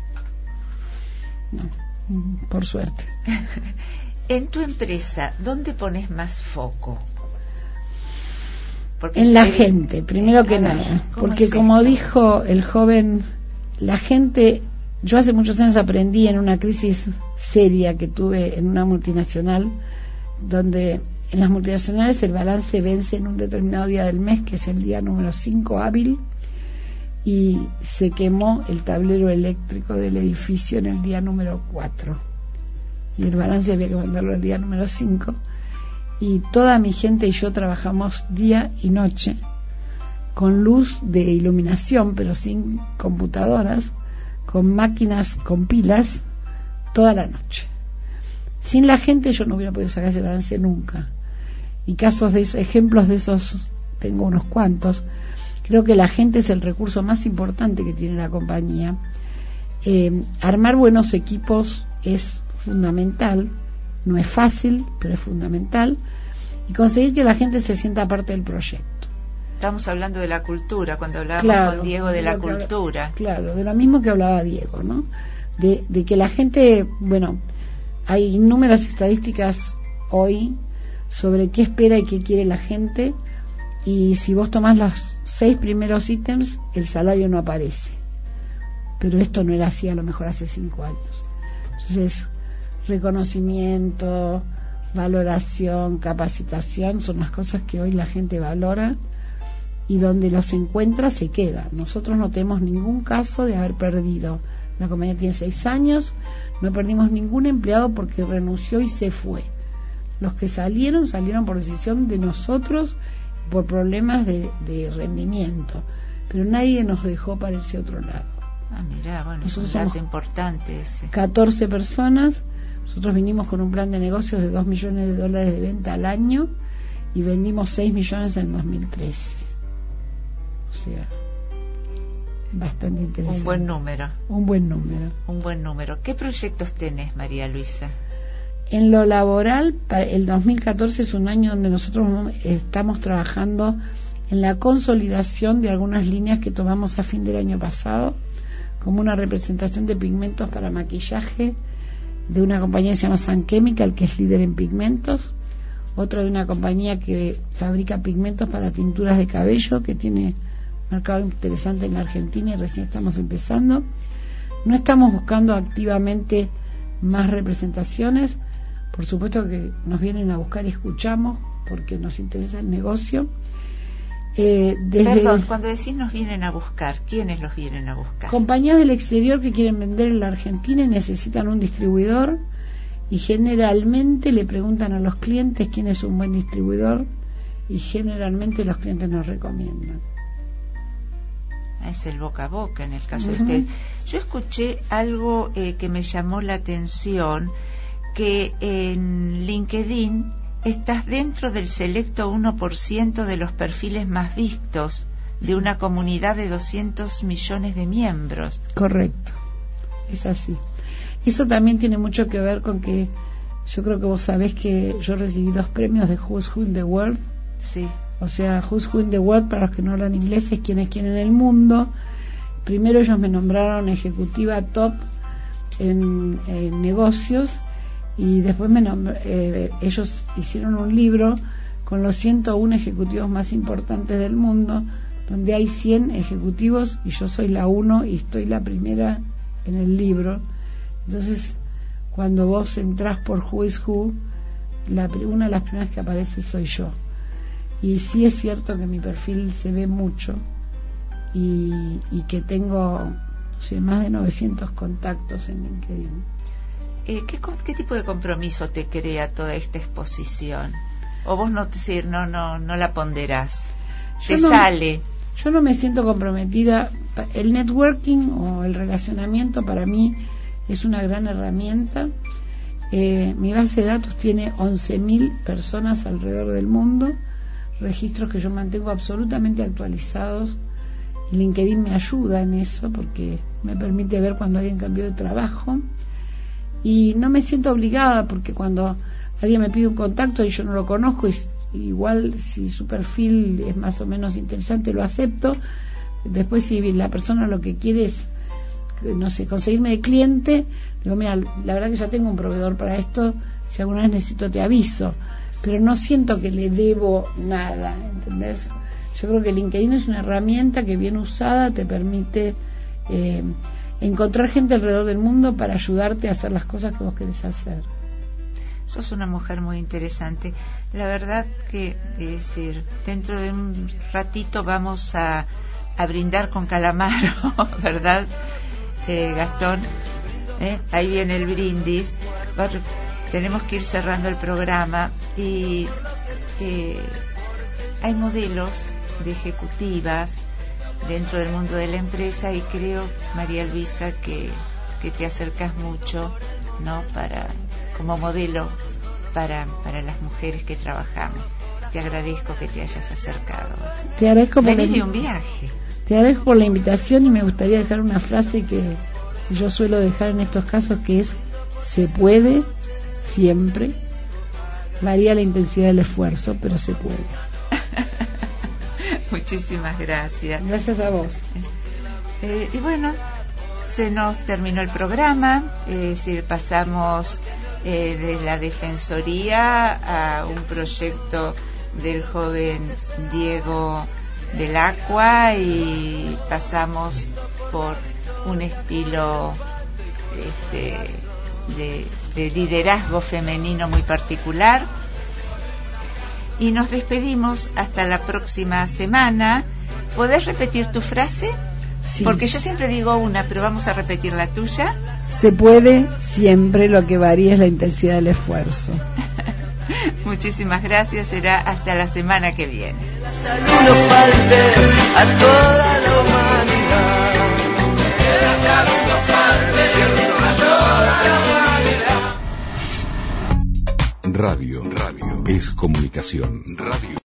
[SPEAKER 10] No, por suerte.
[SPEAKER 3] En tu empresa, ¿dónde pones más foco? Porque
[SPEAKER 10] en la gente, primero que nada, porque como dijo el joven, la gente, yo hace muchos años aprendí en una crisis seria que tuve en una multinacional, donde en las multinacionales el balance vence en un determinado día del mes, que es el día número 5 hábil, y se quemó el tablero eléctrico del edificio en el día número 4, y el balance había que mandarlo el día número 5, y toda mi gente y yo trabajamos día y noche con luz de iluminación, pero sin computadoras, con máquinas con pilas, toda la noche. Sin la gente yo no hubiera podido sacar ese balance nunca. Y casos de ejemplos de esos tengo unos cuantos. Creo que la gente es el recurso más importante que tiene la compañía. Armar buenos equipos es fundamental, no es fácil, pero es fundamental, y conseguir que la gente se sienta parte del proyecto.
[SPEAKER 3] Estamos hablando de la cultura, cuando hablábamos con Diego de la cultura.
[SPEAKER 10] Claro, de lo mismo que hablaba Diego, ¿no? De que la gente, bueno, hay innumerables estadísticas hoy sobre qué espera y qué quiere la gente, y si vos tomás los 6 primeros ítems, el salario no aparece. Pero esto no era así a lo mejor hace 5 años. Entonces, reconocimiento, valoración, capacitación son las cosas que hoy la gente valora, y donde los encuentra se queda. Nosotros no tenemos ningún caso de haber perdido. La compañía tiene 6 años, no perdimos ningún empleado porque renunció y se fue. Los que salieron por decisión de nosotros, por problemas de rendimiento, pero nadie nos dejó para irse a otro lado.
[SPEAKER 3] Mirá, bueno,
[SPEAKER 10] nosotros
[SPEAKER 3] es un dato importante ese.
[SPEAKER 10] 14 personas, nosotros vinimos con un plan de negocios de $2 millones de venta al año y vendimos 6 millones en 2013. O sea, bastante interesante.
[SPEAKER 3] Un buen número.
[SPEAKER 10] Un buen número.
[SPEAKER 3] ¿Qué proyectos tenés, María Luisa?
[SPEAKER 10] En lo laboral, el 2014 es un año donde nosotros estamos trabajando en la consolidación de algunas líneas que tomamos a fin del año pasado, como una representación de pigmentos para maquillaje de una compañía que se llama Sun Chemical, que es líder en pigmentos, otra de una compañía que fabrica pigmentos para tinturas de cabello, que tiene un mercado interesante en la Argentina y recién estamos empezando. No estamos buscando activamente más representaciones, por supuesto que nos vienen a buscar y escuchamos porque nos interesa el negocio.
[SPEAKER 3] Perdón, cuando decís nos vienen a buscar, ¿quiénes los vienen a buscar?
[SPEAKER 10] Compañías del exterior que quieren vender en la Argentina y necesitan un distribuidor, y generalmente le preguntan a los clientes quién es un buen distribuidor, y generalmente los clientes nos recomiendan.
[SPEAKER 3] Es el boca a boca en el caso de ustedes. Yo escuché algo que me llamó la atención, que en LinkedIn estás dentro del selecto 1% de los perfiles más vistos de una comunidad de 200 millones de miembros.
[SPEAKER 10] Correcto, es así. Eso también tiene mucho que ver con que yo creo que vos sabés que yo recibí 2 premios de Who's Who in the World.
[SPEAKER 3] Sí.
[SPEAKER 10] O sea, Who's Who in the World, para los que no hablan inglés, es quién es quién en el mundo. Primero ellos me nombraron ejecutiva top en negocios, y después ellos hicieron un libro con los 101 ejecutivos más importantes del mundo, donde hay 100 ejecutivos y yo soy la 1 y estoy la primera en el libro. Entonces, cuando vos entrás por Who is Who, una de las primeras que aparece soy yo. Y sí es cierto que mi perfil se ve mucho y que tengo más de 900 contactos en LinkedIn.
[SPEAKER 3] ¿Qué tipo de compromiso te crea toda esta exposición? ¿O vos no la ponderás? Sale?
[SPEAKER 10] Yo no me siento comprometida. El networking o el relacionamiento para mí es una gran herramienta. Mi base de datos tiene 11.000 personas alrededor del mundo, registros que yo mantengo absolutamente actualizados. LinkedIn me ayuda en eso porque me permite ver cuando alguien cambió de trabajo, y no me siento obligada, porque cuando alguien me pide un contacto y yo no lo conozco, y igual si su perfil es más o menos interesante lo acepto. Después si la persona lo que quiere es, no sé, conseguirme de cliente, digo, mira, la verdad que ya tengo un proveedor para esto, si alguna vez necesito te aviso, pero no siento que le debo nada, ¿entendés? Yo creo que LinkedIn es una herramienta que bien usada te permite encontrar gente alrededor del mundo para ayudarte a hacer las cosas que vos querés hacer.
[SPEAKER 3] Sos una mujer muy interesante. La verdad que, decir, dentro de un ratito vamos a brindar con Calamaro, ¿verdad, Gastón? Ahí viene el brindis. Tenemos que ir cerrando el programa y hay modelos de ejecutivas dentro del mundo de la empresa, y creo, María Luisa, que te acercas mucho, ¿no?, como modelo para las mujeres que trabajamos. Te agradezco que te hayas acercado.
[SPEAKER 10] Te agradezco
[SPEAKER 3] Venís de un viaje.
[SPEAKER 10] Te agradezco por la invitación, y me gustaría dejar una frase que yo suelo dejar en estos casos, que es: se puede siempre. Varía la intensidad del esfuerzo, pero se puede.
[SPEAKER 3] Muchísimas gracias.
[SPEAKER 10] Gracias a vos.
[SPEAKER 3] Y bueno, se nos terminó el programa. Pasamos de la Defensoría a un proyecto del joven Diego del Acua, y pasamos por un estilo de liderazgo femenino muy particular, y nos despedimos hasta la próxima semana. ¿Podés repetir tu frase?
[SPEAKER 10] Sí.
[SPEAKER 3] Porque yo siempre digo una, pero vamos a repetir la tuya.
[SPEAKER 10] Se puede siempre, lo que varía es la intensidad del esfuerzo.
[SPEAKER 3] Muchísimas gracias, será hasta la semana que viene.
[SPEAKER 2] La salud no falte a toda la humanidad. Que la salud no falte a toda la humanidad.
[SPEAKER 1] Radio es comunicación. Radio